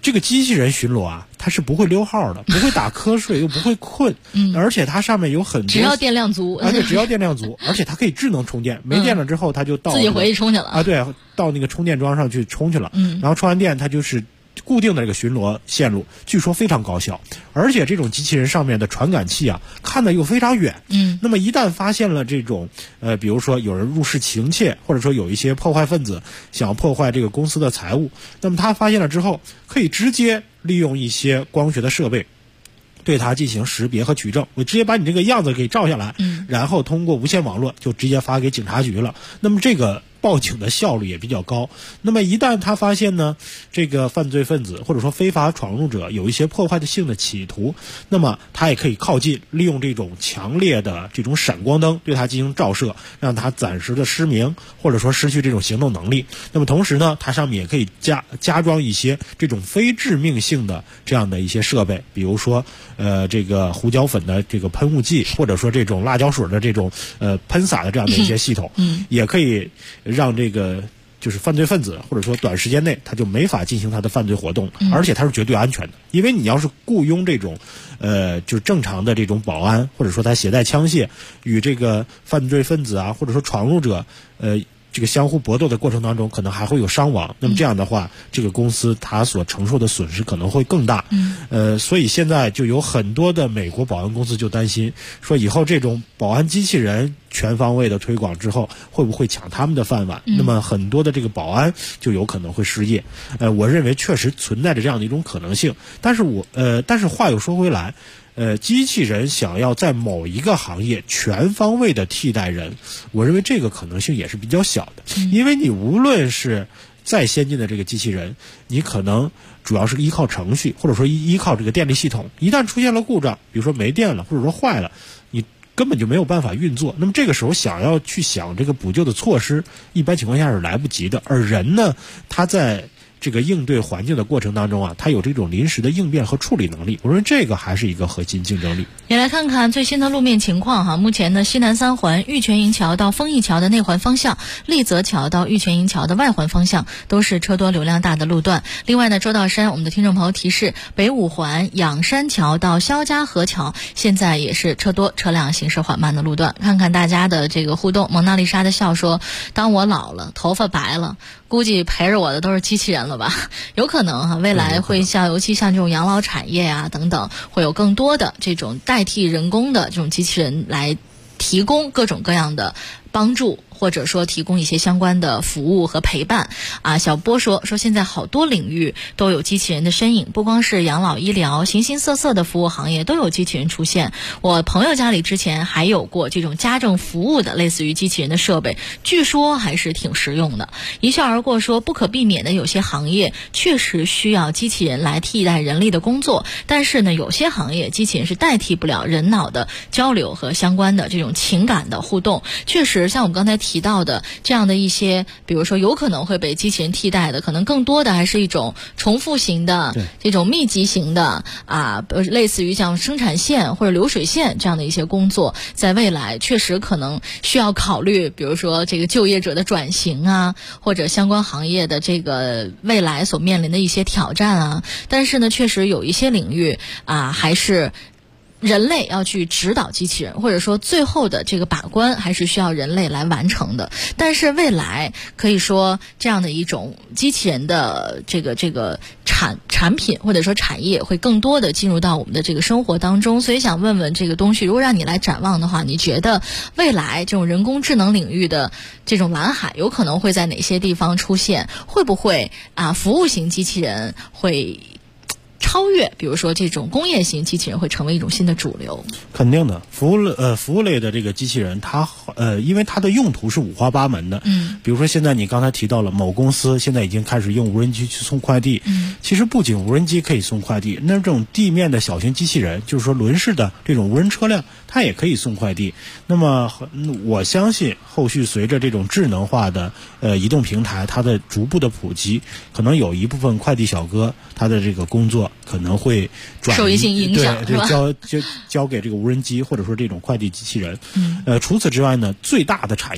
这个机器人巡逻啊，它是不会溜号的，不会打瞌睡，又不会困，而且它上面有很多
只要电量足，
而且只要电量足，而且它可以智能充电，没电了之后它就到、
自己回去充去了
啊，对，到那个充电桩上去充去了，然后充完电它就是固定的这个巡逻线路，据说非常高效，而且这种机器人上面的传感器啊，看得又非常远。那么一旦发现了这种比如说有人入室行窃，或者说有一些破坏分子想要破坏这个公司的财物，那么他发现了之后，可以直接利用一些光学的设备对它进行识别和取证，我直接把你这个样子给照下来，然后通过无线网络就直接发给警察局了。那么这个报警的效率也比较高。那么一旦他发现呢，这个犯罪分子或者说非法闯入者有一些破坏性的企图，那么他也可以靠近，利用这种强烈的这种闪光灯对他进行照射，让他暂时的失明或者说失去这种行动能力。那么同时呢，它上面也可以加装一些这种非致命性的这样的一些设备，比如说这个胡椒粉的这个喷雾剂，或者说这种辣椒水的这种喷洒的这样的一些系统，也可以让这个就是犯罪分子或者说短时间内他就没法进行他的犯罪活动，而且它是绝对安全的。因为你要是雇佣这种就是正常的这种保安，或者说他携带枪械与这个犯罪分子啊或者说闯入者这个相互搏斗的过程当中，可能还会有伤亡。那么这样的话，这个公司它所承受的损失可能会更大。所以现在就有很多的美国保安公司就担心，说以后这种保安机器人全方位的推广之后，会不会抢他们的饭碗？那么很多的这个保安就有可能会失业。我认为确实存在着这样的一种可能性。但是话又说回来。机器人想要在某一个行业全方位的替代人，我认为这个可能性也是比较小的。因为你无论是再先进的这个机器人，你可能主要是依靠程序，或者说依靠这个电力系统，一旦出现了故障，比如说没电了，或者说坏了，你根本就没有办法运作。那么这个时候想要去想这个补救的措施，一般情况下是来不及的。而人呢，他在这个应对环境的过程当中啊，它有这种临时的应变和处理能力，我认为这个还是一个核心竞争力。
也来看看最新的路面情况哈。目前呢，西南三环玉泉营桥到丰益桥的内环方向，立泽桥到玉泉营桥的外环方向都是车多流量大的路段。另外呢，周道山我们的听众朋友提示，北五环仰山桥到肖家河桥现在也是车多车辆行驶缓慢的路段。看看大家的这个互动。蒙娜丽莎的笑说，当我老了头发白了，估计陪着我的都是机器人了吧？有可能哈，未来会尤其像这种养老产业啊等等，会有更多的这种代替人工的这种机器人来提供各种各样的帮助，或者说提供一些相关的服务和陪伴啊。小波说现在好多领域都有机器人的身影，不光是养老医疗，形形色色的服务行业都有机器人出现。我朋友家里之前还有过这种家政服务的类似于机器人的设备，据说还是挺实用的。一笑而过说，不可避免的有些行业确实需要机器人来替代人力的工作，但是呢，有些行业机器人是代替不了人脑的交流和相关的这种情感的互动。确实像我们刚才提到的这样的一些，比如说有可能会被机器人替代的，可能更多的还是一种重复型的这种密集型的类似于像生产线或者流水线这样的一些工作，在未来确实可能需要考虑，比如说这个就业者的转型啊，或者相关行业的这个未来所面临的一些挑战啊。但是呢，确实有一些领域还是人类要去指导机器人，或者说最后的这个把关还是需要人类来完成的。但是未来可以说这样的一种机器人的这个产品或者说产业会更多的进入到我们的这个生活当中。所以想问问这个东西，如果让你来展望的话，你觉得未来这种人工智能领域的这种蓝海有可能会在哪些地方出现？会不会服务型机器人会超越，比如说这种工业型机器人会成为一种新的主流？
肯定的，服务类的这个机器人，它因为它的用途是五花八门的。比如说现在你刚才提到了某公司现在已经开始用无人机去送快递。其实不仅无人机可以送快递，那这种地面的小型机器人，就是说轮式的这种无人车辆，它也可以送快递。那么我相信后续随着这种智能化的移动平台它的逐步的普及，可能有一部分快递小哥他的这个工作可能会
受一些影响，
对，交给这个无人机或者说这种快递机器人。除此之外呢，最大的产业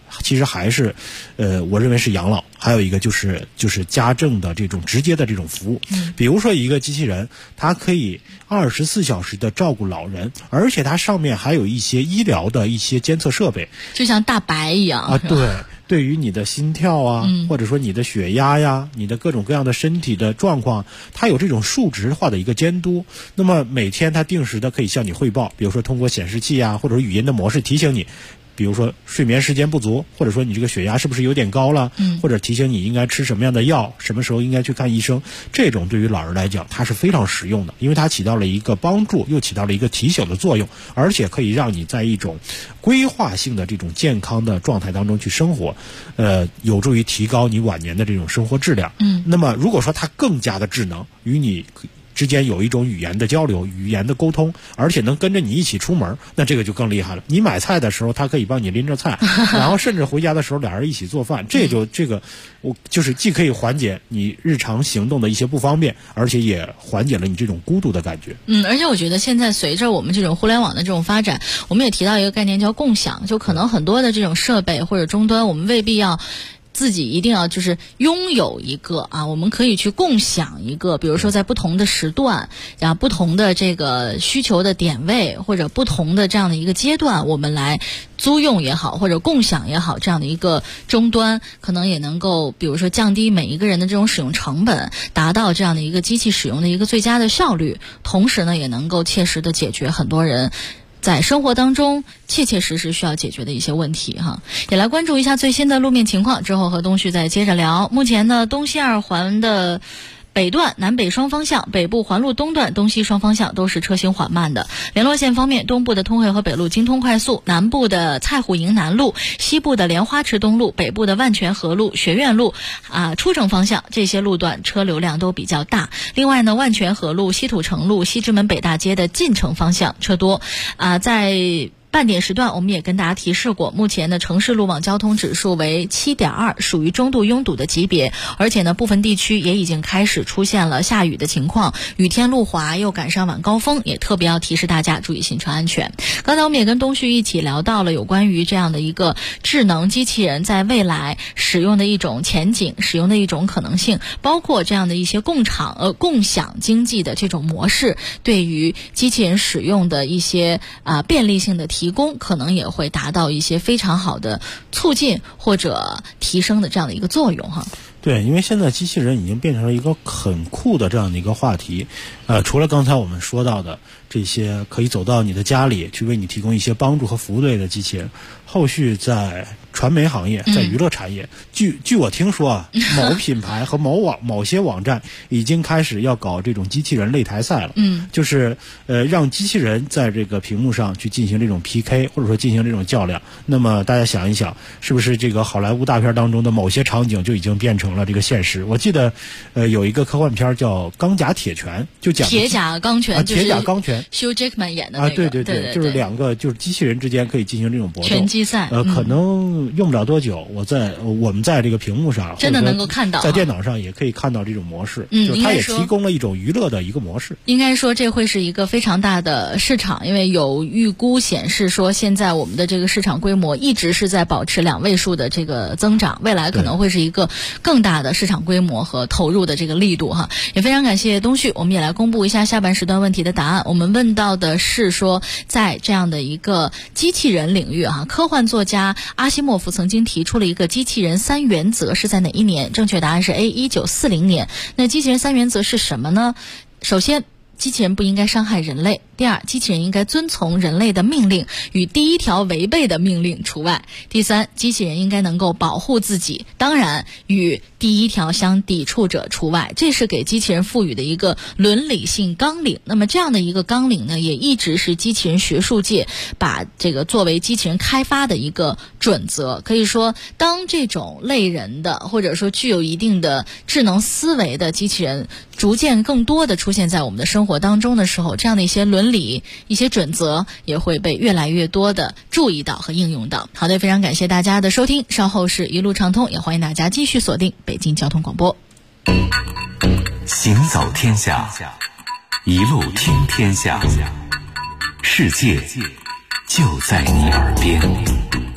其实还是我认为是养老，还有一个就是家政的这种直接的这种服务。比如说一个机器人，它可以24小时的照顾老人，而且它上面还有一些医疗的一些监测设备，
就像大白一样
啊。对于你的心跳啊，或者说你的血压呀，你的各种各样的身体的状况，它有这种数值化的一个监督。那么每天它定时的可以向你汇报，比如说通过显示器啊，或者说语音的模式提醒你，比如说睡眠时间不足，或者说你这个血压是不是有点高了，或者提醒你应该吃什么样的药，什么时候应该去看医生。这种对于老人来讲它是非常实用的，因为它起到了一个帮助，又起到了一个提醒的作用，而且可以让你在一种规划性的这种健康的状态当中去生活，有助于提高你晚年的这种生活质量。那么如果说它更加的智能，与你之间有一种语言的交流，语言的沟通，而且能跟着你一起出门，那这个就更厉害了。你买菜的时候它可以帮你拎着菜，然后甚至回家的时候俩人一起做饭，这个我就是既可以缓解你日常行动的一些不方便，而且也缓解了你这种孤独的感觉。
而且我觉得现在随着我们这种互联网的这种发展，我们也提到一个概念叫共享，就可能很多的这种设备或者终端，我们未必要自己一定要就是拥有一个啊，我们可以去共享一个，比如说在不同的时段啊，不同的这个需求的点位或者不同的这样的一个阶段，我们来租用也好或者共享也好，这样的一个终端可能也能够比如说降低每一个人的这种使用成本，达到这样的一个机器使用的一个最佳的效率，同时呢也能够切实的解决很多人在生活当中切切实实需要解决的一些问题哈。也来关注一下最新的路面情况，之后和东旭再接着聊。目前呢，东西二环的北段南北双方向，北部环路东段东西双方向都是车行缓慢的。联络线方面，东部的通惠河北路京通快速，南部的蔡虎营南路，西部的莲花池东路，北部的万泉河路、学院路出城方向这些路段车流量都比较大。另外呢，万泉河路、西土城路、西直门北大街的进城方向车多在半点时段我们也跟大家提示过，目前的城市路网交通指数为 7.2， 属于中度拥堵的级别，而且呢部分地区也已经开始出现了下雨的情况，雨天路滑又赶上晚高峰，也特别要提示大家注意行车安全。刚才我们也跟东旭一起聊到了有关于这样的一个智能机器人在未来使用的一种前景，使用的一种可能性，包括这样的一些共享经济的这种模式对于机器人使用的一些便利性的提供，可能也会达到一些非常好的促进或者提升的这样的一个作用哈。
对，因为现在机器人已经变成了一个很酷的这样的一个话题，除了刚才我们说到的这些可以走到你的家里去为你提供一些帮助和服务类的机器人，后续在传媒行业，在娱乐产业，据我听说啊，某品牌和某些网站已经开始要搞这种机器人擂台赛了，就是让机器人在这个屏幕上去进行这种 PK， 或者说进行这种较量。那么大家想一想，是不是这个好莱坞大片当中的某些场景就已经变成了这个现实？我记得有一个科幻片叫《钢甲铁拳》，就讲
铁甲钢拳，
铁甲钢拳
，Hugh Jackman 演的那个
对，就是两个就是机器人之间可以进行这种搏斗
拳击赛，
可能用不了多久，我们在这个屏幕上
真的能够看到，
在电脑上也可以看到这种模式，就是它也提供了一种娱乐的一个模式。
应该说这会是一个非常大的市场，因为有预估显示说，现在我们的这个市场规模一直是在保持2位数的这个增长，未来可能会是一个更大的市场规模和投入的这个力度哈。也非常感谢东旭，我们也来公布一下下半时段问题的答案。我们问到的是说，在这样的一个机器人领域哈，科幻作家阿西莫夫曾经提出了一个机器人3原则，是在哪一年？正确答案是 A，1940年。那机器人3原则是什么呢？首先，机器人不应该伤害人类。第二，机器人应该遵从人类的命令，与第1条违背的命令除外。第三，机器人应该能够保护自己，当然与第1条相抵触者除外。这是给机器人赋予的一个伦理性纲领。那么这样的一个纲领呢，也一直是机器人学术界把这个作为机器人开发的一个准则。可以说，当这种类人的或者说具有一定的智能思维的机器人逐渐更多的出现在我们的生活当中的时候，这样的一些伦理、一些准则也会被越来越多的注意到和应用到。好的，非常感谢大家的收听，稍后是一路畅通，也欢迎大家继续锁定北京交通广播。
行走天下，一路听天下，世界就在你耳边。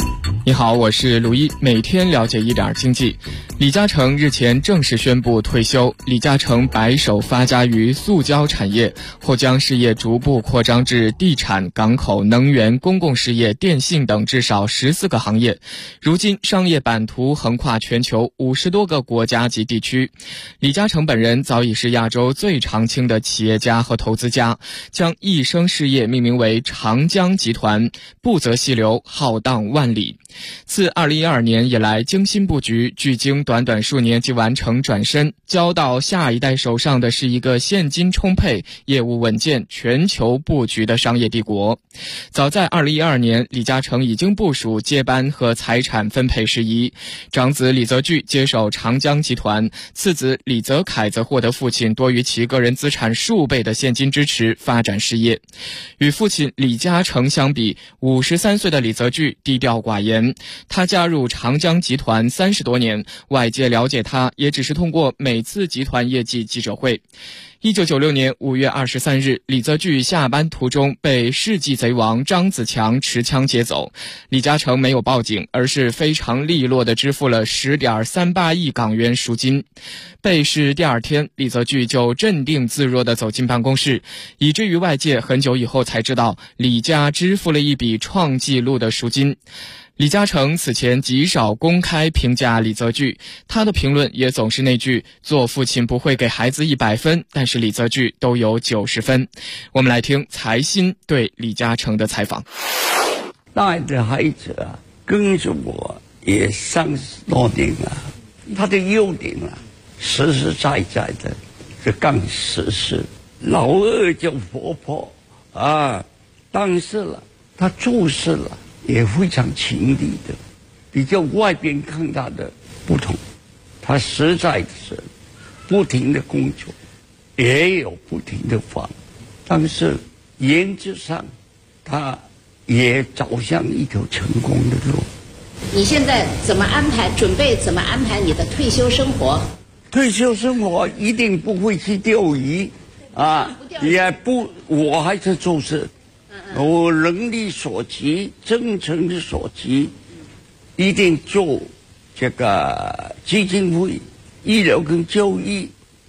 你好，我是卢一，每天了解一点经济。李嘉诚日前正式宣布退休。李嘉诚白手发家于塑胶产业，后将事业逐步扩张至地产、港口、能源、公共事业、电信等至少14个行业。如今商业版图横跨全球50多个国家及地区。李嘉诚本人早已是亚洲最常青的企业家和投资家，将一生事业命名为长江集团，不择细流，浩荡万里。自2012年以来，精心布局，距今短短数年即完成转身，交到下一代手上的是一个现金充沛、业务稳健、全球布局的商业帝国。早在2012年，李嘉诚已经部署接班和财产分配事宜。长子李泽钜接手长江集团，次子李泽楷则获得父亲多于其个人资产数倍的现金支持，发展事业。与父亲李嘉诚相比，53岁的李泽钜低调寡言。他加入长江集团30多年，外界了解他也只是通过每次集团业绩记者会。1996年5月23日，李泽钜下班途中被世纪贼王张子强持枪劫走。李嘉诚没有报警，而是非常利落地支付了10.38亿港元赎金。被事第二天，李泽钜就镇定自若地走进办公室，以至于外界很久以后才知道李家支付了一笔创纪录的赎金。李嘉诚此前极少公开评价李泽钜，他的评论也总是那句做父亲不会给孩子100分，但是李泽钜都有90分。我们来听财新对李嘉诚的采访。
带着孩子跟着我也30多年了，他的优点实实在在的是干实事。老二就活泼但是他做事也非常勤力的，比较外边看他的不同。他实在是不停的工作，也有不停的放，但是原则上他也走向一条成功的路。
你现在怎么安排？准备怎么安排你的退休生活？
退休生活一定不会去钓鱼也不，我还是做事。我能力所及，真诚的所及，一定做这个基金会、医疗跟教育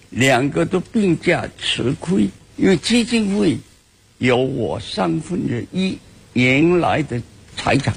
2个都并驾吃亏。因为基金会有我1/3原来的财产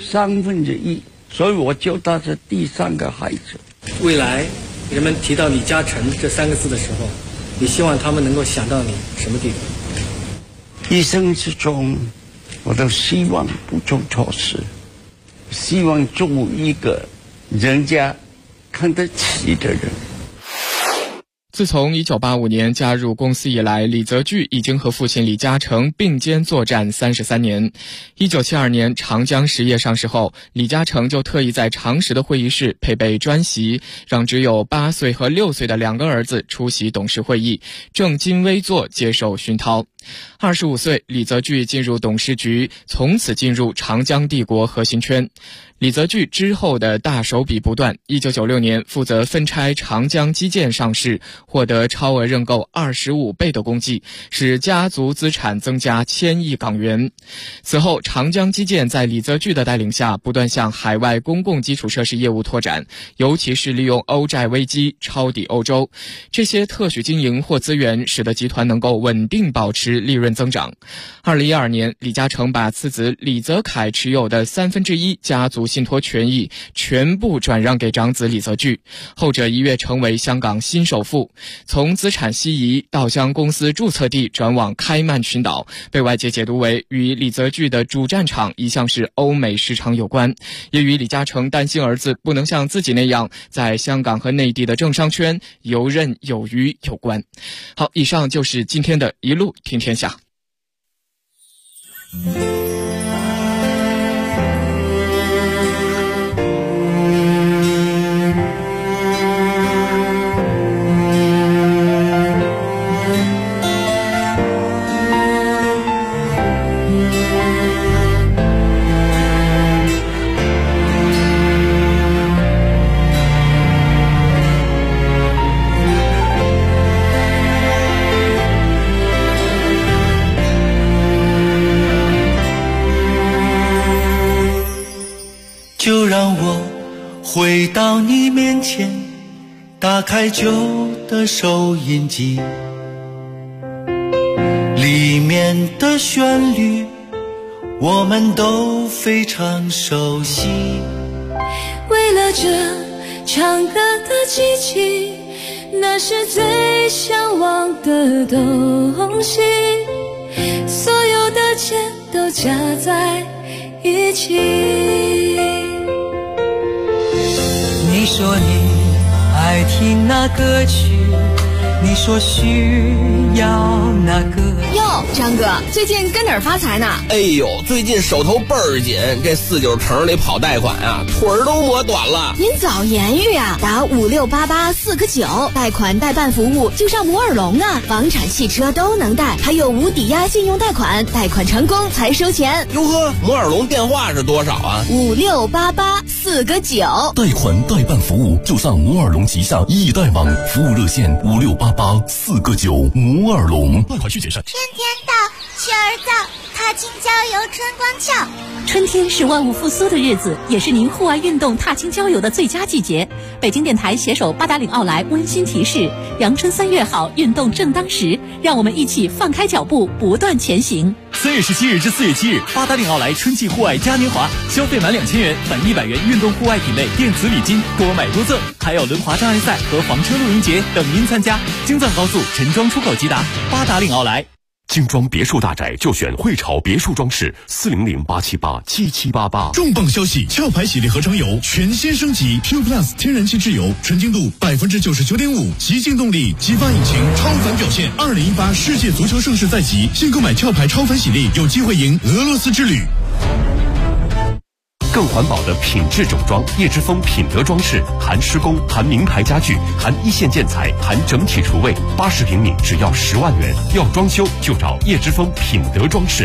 ，1/3，所以我叫他是第3个孩子。
未来人们提到李嘉诚这3个字的时候，你希望他们能够想到你什么地方？
一生之中，我都希望不做错事，希望做一个人家看得起的人。
自从1985年加入公司以来，李泽钜已经和父亲李嘉诚并肩作战33年。1972年长江实业上市后，李嘉诚就特意在长实的会议室配备专席，让只有8岁和6岁的2个儿子出席董事会议，正襟危坐接受熏陶。25岁，李泽钜进入董事局，从此进入长江帝国核心圈。李泽钜之后的大手笔不断，1996年负责分拆长江基建上市，获得超额认购25倍的功绩，使家族资产增加1000亿港元。此后，长江基建在李泽钜的带领下，不断向海外公共基础设施业务拓展，尤其是利用欧债危机抄底欧洲。这些特许经营或资源，使得集团能够稳定保持利润增长。2012年，李嘉诚把次子李泽楷持有的1/3家族信托权益全部转让给长子李泽钜，后者一跃成为香港新首富。从资产西移到将公司注册地转往开曼群岛，被外界解读为与李泽钜的主战场一向是欧美市场有关，也与李嘉诚担心儿子不能像自己那样在香港和内地的政商圈游刃有余有关。好，以上就是今天的一路听天下。
回到你面前，打开旧的收音机，里面的旋律我们都非常熟悉。
为了这唱歌的机器，那是最向往的东西，所有的钱都加在一起。
你说你爱听那歌曲，你说需要那个。
哟，张哥，最近跟哪儿发财呢？
哎呦，最近手头倍儿紧，这49城里跑贷款啊，腿儿都磨短了。
您早言语啊，打5688-4个9，贷款代办服务就上摩尔龙啊，房产、汽车都能贷，还有无抵押信用贷款，贷款成功才收钱。
哟呵，摩尔龙电话是多少啊
？5688-4个9。
贷款代办服务就上摩尔龙旗下易贷网，服务热线5688-4个9，摩尔龙。贷款需谨慎。
春天到，雪儿早，踏青郊游春光俏。
春天是万物复苏的日子，也是您户外运动踏青郊游的最佳季节。北京电台携手八达岭奥莱温馨提示：阳春3月好，运动正当时，让我们一起放开脚步，不断前行。
3月17日至4月7日，八达岭奥莱春季户外嘉年华，消费满2000元返100元运动户外品类电子礼金，多买多赠，还有轮滑障碍赛和房车露营节等您参加。京藏高速陈庄出口吉达，八达岭奥莱。
精装别墅大宅就选汇潮别墅装饰，400-878-7788。
重磅消息！壳牌系列合成油全新升级 ，Q Plus 天然气质油，纯净度99.5%，极净动力，激发引擎，超凡表现。2018世界足球盛世在即，新购买壳牌超凡喜力，有机会赢俄罗斯之旅。
更环保的品质整装，叶之峰品德装饰，含施工，含名牌家具，含一线建材，含整体厨卫，80平米只要10万元。要装修就找叶之峰品德装饰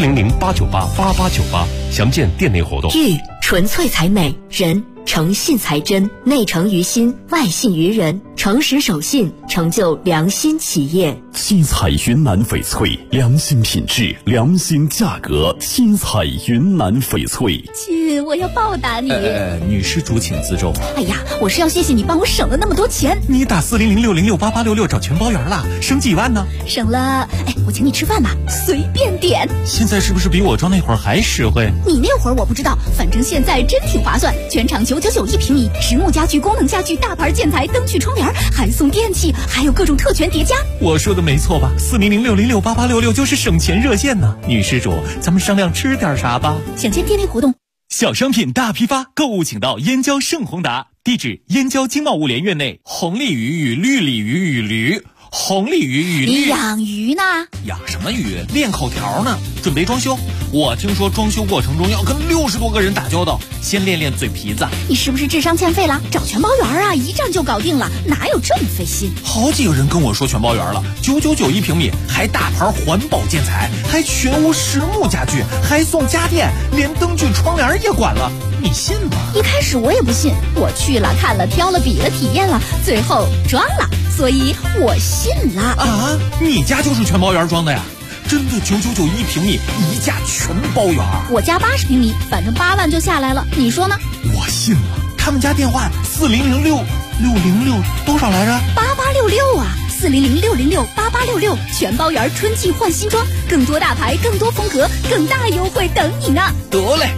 ，400-898-8898，详见店内活动。
玉纯粹才美，人诚信才真，内诚于心，外信于人，诚实守信，成就良心企业。
七彩云南翡翠，良心品质，良心价格。七彩云南翡翠。
亲，我要报答你。
女施主请自重。
哎呀，我是要谢谢你帮我省了那么多钱。
你打400-606-8866找全包圆了，省几万呢？
省了，我请你吃饭吧，随便点。
现在是不是比我装那会儿还实惠？
你那会儿我不知道，反正现在真挺划算，全场999一平米，实木家具、功能家具、大牌建材、灯具、窗帘，还送电器，还有各种特权叠加。
我说的没错吧？400-606-8866就是省钱热线呢。女施主，咱们商量吃点啥吧？
想见店内活动。
小商品大批发，购物请到燕郊盛宏达，地址燕郊经贸物联院内。红鲤鱼与绿鲤鱼与驴，红鲤鱼与绿。
你养鱼呢？
养什么鱼？练口条呢，准备装修。我听说装修过程中要跟60多个人打交道，先练练嘴皮子。
你是不是智商欠费了？找全包圆啊，一站就搞定了，哪有这么费心？
好几个人跟我说全包圆了，999一平米，还大牌环保建材，还全屋实木家具，还送家电，连灯具窗帘也管了，你信吗？
一开始我也不信，我去了看了挑了比了体验了，最后装了，所以我信了。
啊，你家就是全包圆装的呀？真的999一平米，一价全包圆。
我家80平米，反正8万就下来了，你说呢？
我信了。他们家电话400-606多少来着
？8866啊，400-606-8866，全包圆春季换新装，更多大牌，更多风格，更大优惠等你呢。
得嘞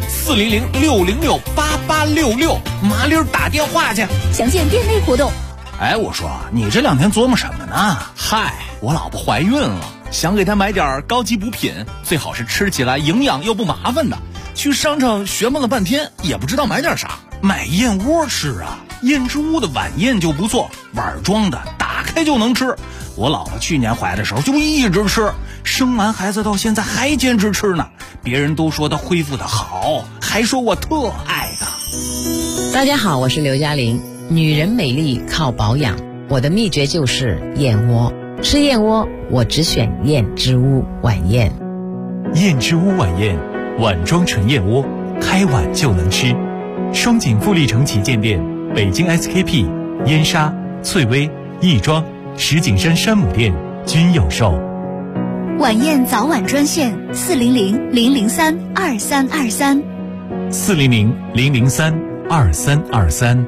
，400-606-8866，麻溜打电话去。
详见店内活动。
哎，我说你这2天琢磨什么呢？
嗨，我老婆怀孕了，想给她买点高级补品，最好是吃起来营养又不麻烦的。去商场学问了半天，也不知道买点啥。买燕窝吃啊，燕之屋的晚宴就不错，碗装的，打开就能吃。我老婆去年怀的时候就一直吃，生完孩子到现在还坚持吃呢。别人都说她恢复的好，还说我特爱她。
大家好，我是刘嘉玲。女人美丽靠保养，我的秘诀就是燕窝。吃燕窝，我只选燕之屋晚宴。
燕之屋晚宴，碗装纯燕窝，开碗就能吃。双井富力城旗舰店、北京 SKP、燕莎、翠微、亦庄、石景山山姆店均有售。
晚宴早晚专线400-003-2323。
400-003-2323。 2323。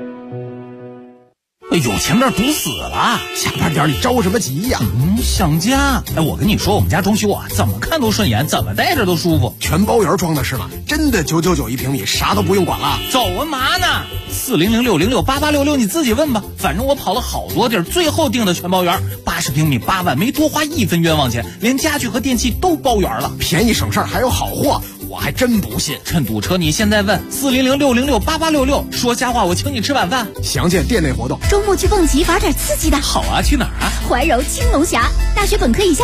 有钱面堵死了，
下班点你着什么急呀？
想家。我跟你说，我们家装修啊，怎么看都顺眼，怎么待着都舒服。
全包圆装的是吗？真的999一平米，啥都不用管了。
走啊嘛呢？4006068866，你自己问吧。反正我跑了好多地儿，最后定的全包圆，80平米8万，没多花1分冤枉钱，连家具和电器都包圆了，
便宜省事儿还有好货。我还真不信，
趁堵车你现在问4006068866，说瞎话我请你吃晚饭。
详见店内活动。
周末去蹦极玩点刺激的。
好啊，去哪儿啊？
怀柔青龙峡，大学本科以下